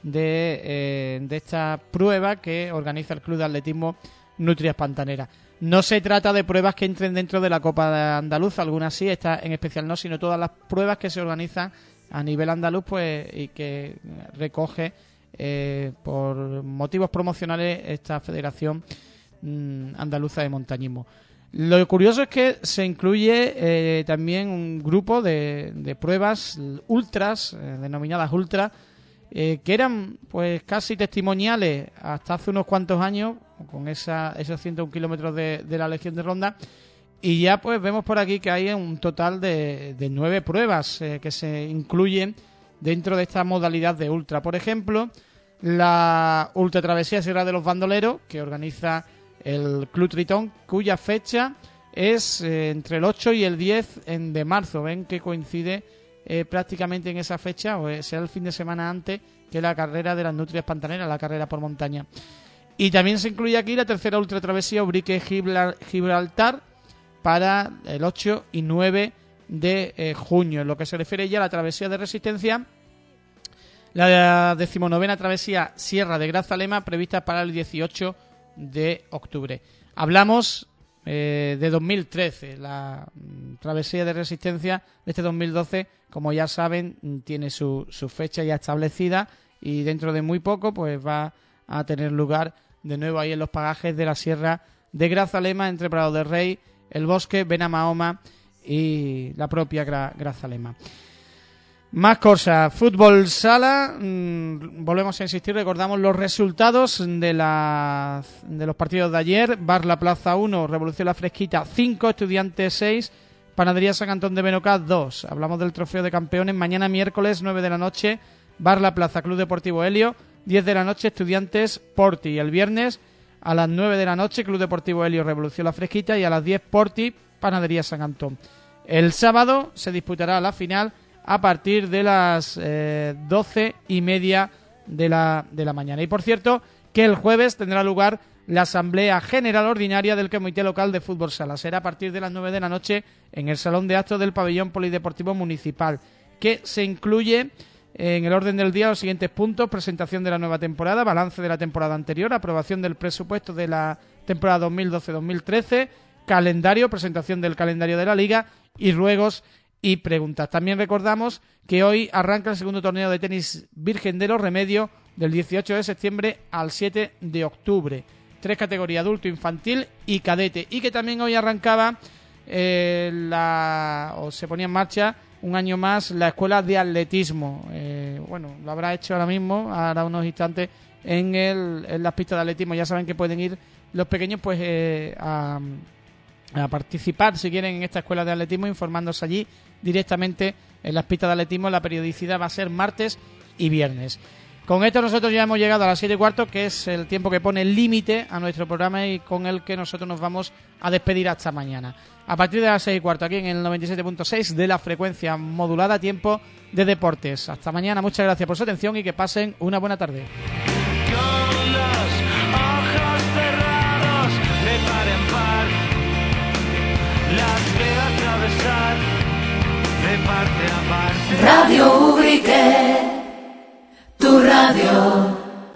de esta prueba que organiza el Club de Atletismo Nutrias Pantaneras. No se trata de pruebas que entren dentro de la Copa Andaluza, algunas sí, esta en especial no, sino todas las pruebas que se organizan a nivel andaluz, pues, y que recoge por motivos promocionales esta Federación Andaluza de Montañismo. Lo curioso es que se incluye también un grupo de pruebas ultras, denominadas ultras, que eran pues casi testimoniales hasta hace unos cuantos años, con esos 101 kilómetros de la Legión de Ronda, y ya pues vemos por aquí que hay un total de 9 pruebas que se incluyen dentro de esta modalidad de ultra. Por ejemplo, la Ultra Travesía Sierra de los Bandoleros, que organiza el Club Tritón, cuya fecha es entre el 8 y el 10 de marzo. Ven que coincide prácticamente en esa fecha, o sea el fin de semana antes que la carrera de las Nutrias Pantaneras, la carrera por montaña. Y también se incluye aquí la tercera Ultra Travesía Ubrique Gibraltar para el 8 y 9 de junio. En lo que se refiere ya a la travesía de resistencia, la 19ª travesía Sierra de Grazalema, prevista para el 18 de octubre. Hablamos de 2013, la travesía de resistencia de este 2012, como ya saben, tiene su fecha ya establecida y dentro de muy poco pues va a tener lugar de nuevo ahí en los parajes de la Sierra de Grazalema, entre Prado del Rey, El Bosque, Benamahoma y la propia Grazalema. Más cosas, fútbol sala, volvemos a insistir, recordamos los resultados de los partidos de ayer. Barla Plaza 1, Revolución La Fresquita 5, Estudiantes 6, Panadería San Antón de Benocá 2. Hablamos del Trofeo de Campeones, mañana miércoles 9 de la noche, Barla Plaza Club Deportivo Helio, 10 de la noche Estudiantes Porti, y el viernes a las 9 de la noche Club Deportivo Helio Revolución La Fresquita y a las 10 Porti Panadería San Antón. El sábado se disputará la final a partir de las 12:30 de la mañana. Y por cierto, que el jueves tendrá lugar la Asamblea General Ordinaria del Comité Local de Fútbol Sala. Será a partir de las 9 de la noche en el Salón de Actos del Pabellón Polideportivo Municipal, que se incluye en el orden del día los siguientes puntos: presentación de la nueva temporada, balance de la temporada anterior, aprobación del presupuesto de la temporada 2012-2013, calendario, presentación del calendario de la Liga y ruegos y preguntas. También recordamos que hoy arranca el segundo torneo de tenis Virgen de los Remedios del 18 de septiembre al 7 de octubre. 3 categorías: adulto, infantil y cadete. Y que también hoy arrancaba se ponía en marcha un año más la escuela de atletismo. Lo habrá hecho ahora mismo, ahora unos instantes, en las pistas de atletismo. Ya saben que pueden ir los pequeños pues a participar, si quieren, en esta escuela de atletismo, informándose allí directamente en las pistas de atletismo. La periodicidad va a ser martes y viernes. Con esto nosotros ya hemos llegado a las 7:15, que es el tiempo que pone límite a nuestro programa y con el que nosotros nos vamos a despedir hasta mañana. A partir de las 6:15 aquí en el 97.6 de la frecuencia modulada, tiempo de deportes. Hasta mañana, muchas gracias por su atención y que pasen una buena tarde. Con los ojos cerrados de par en par, las veo atravesar de parte a parte. Radio Ubrique, tu radio.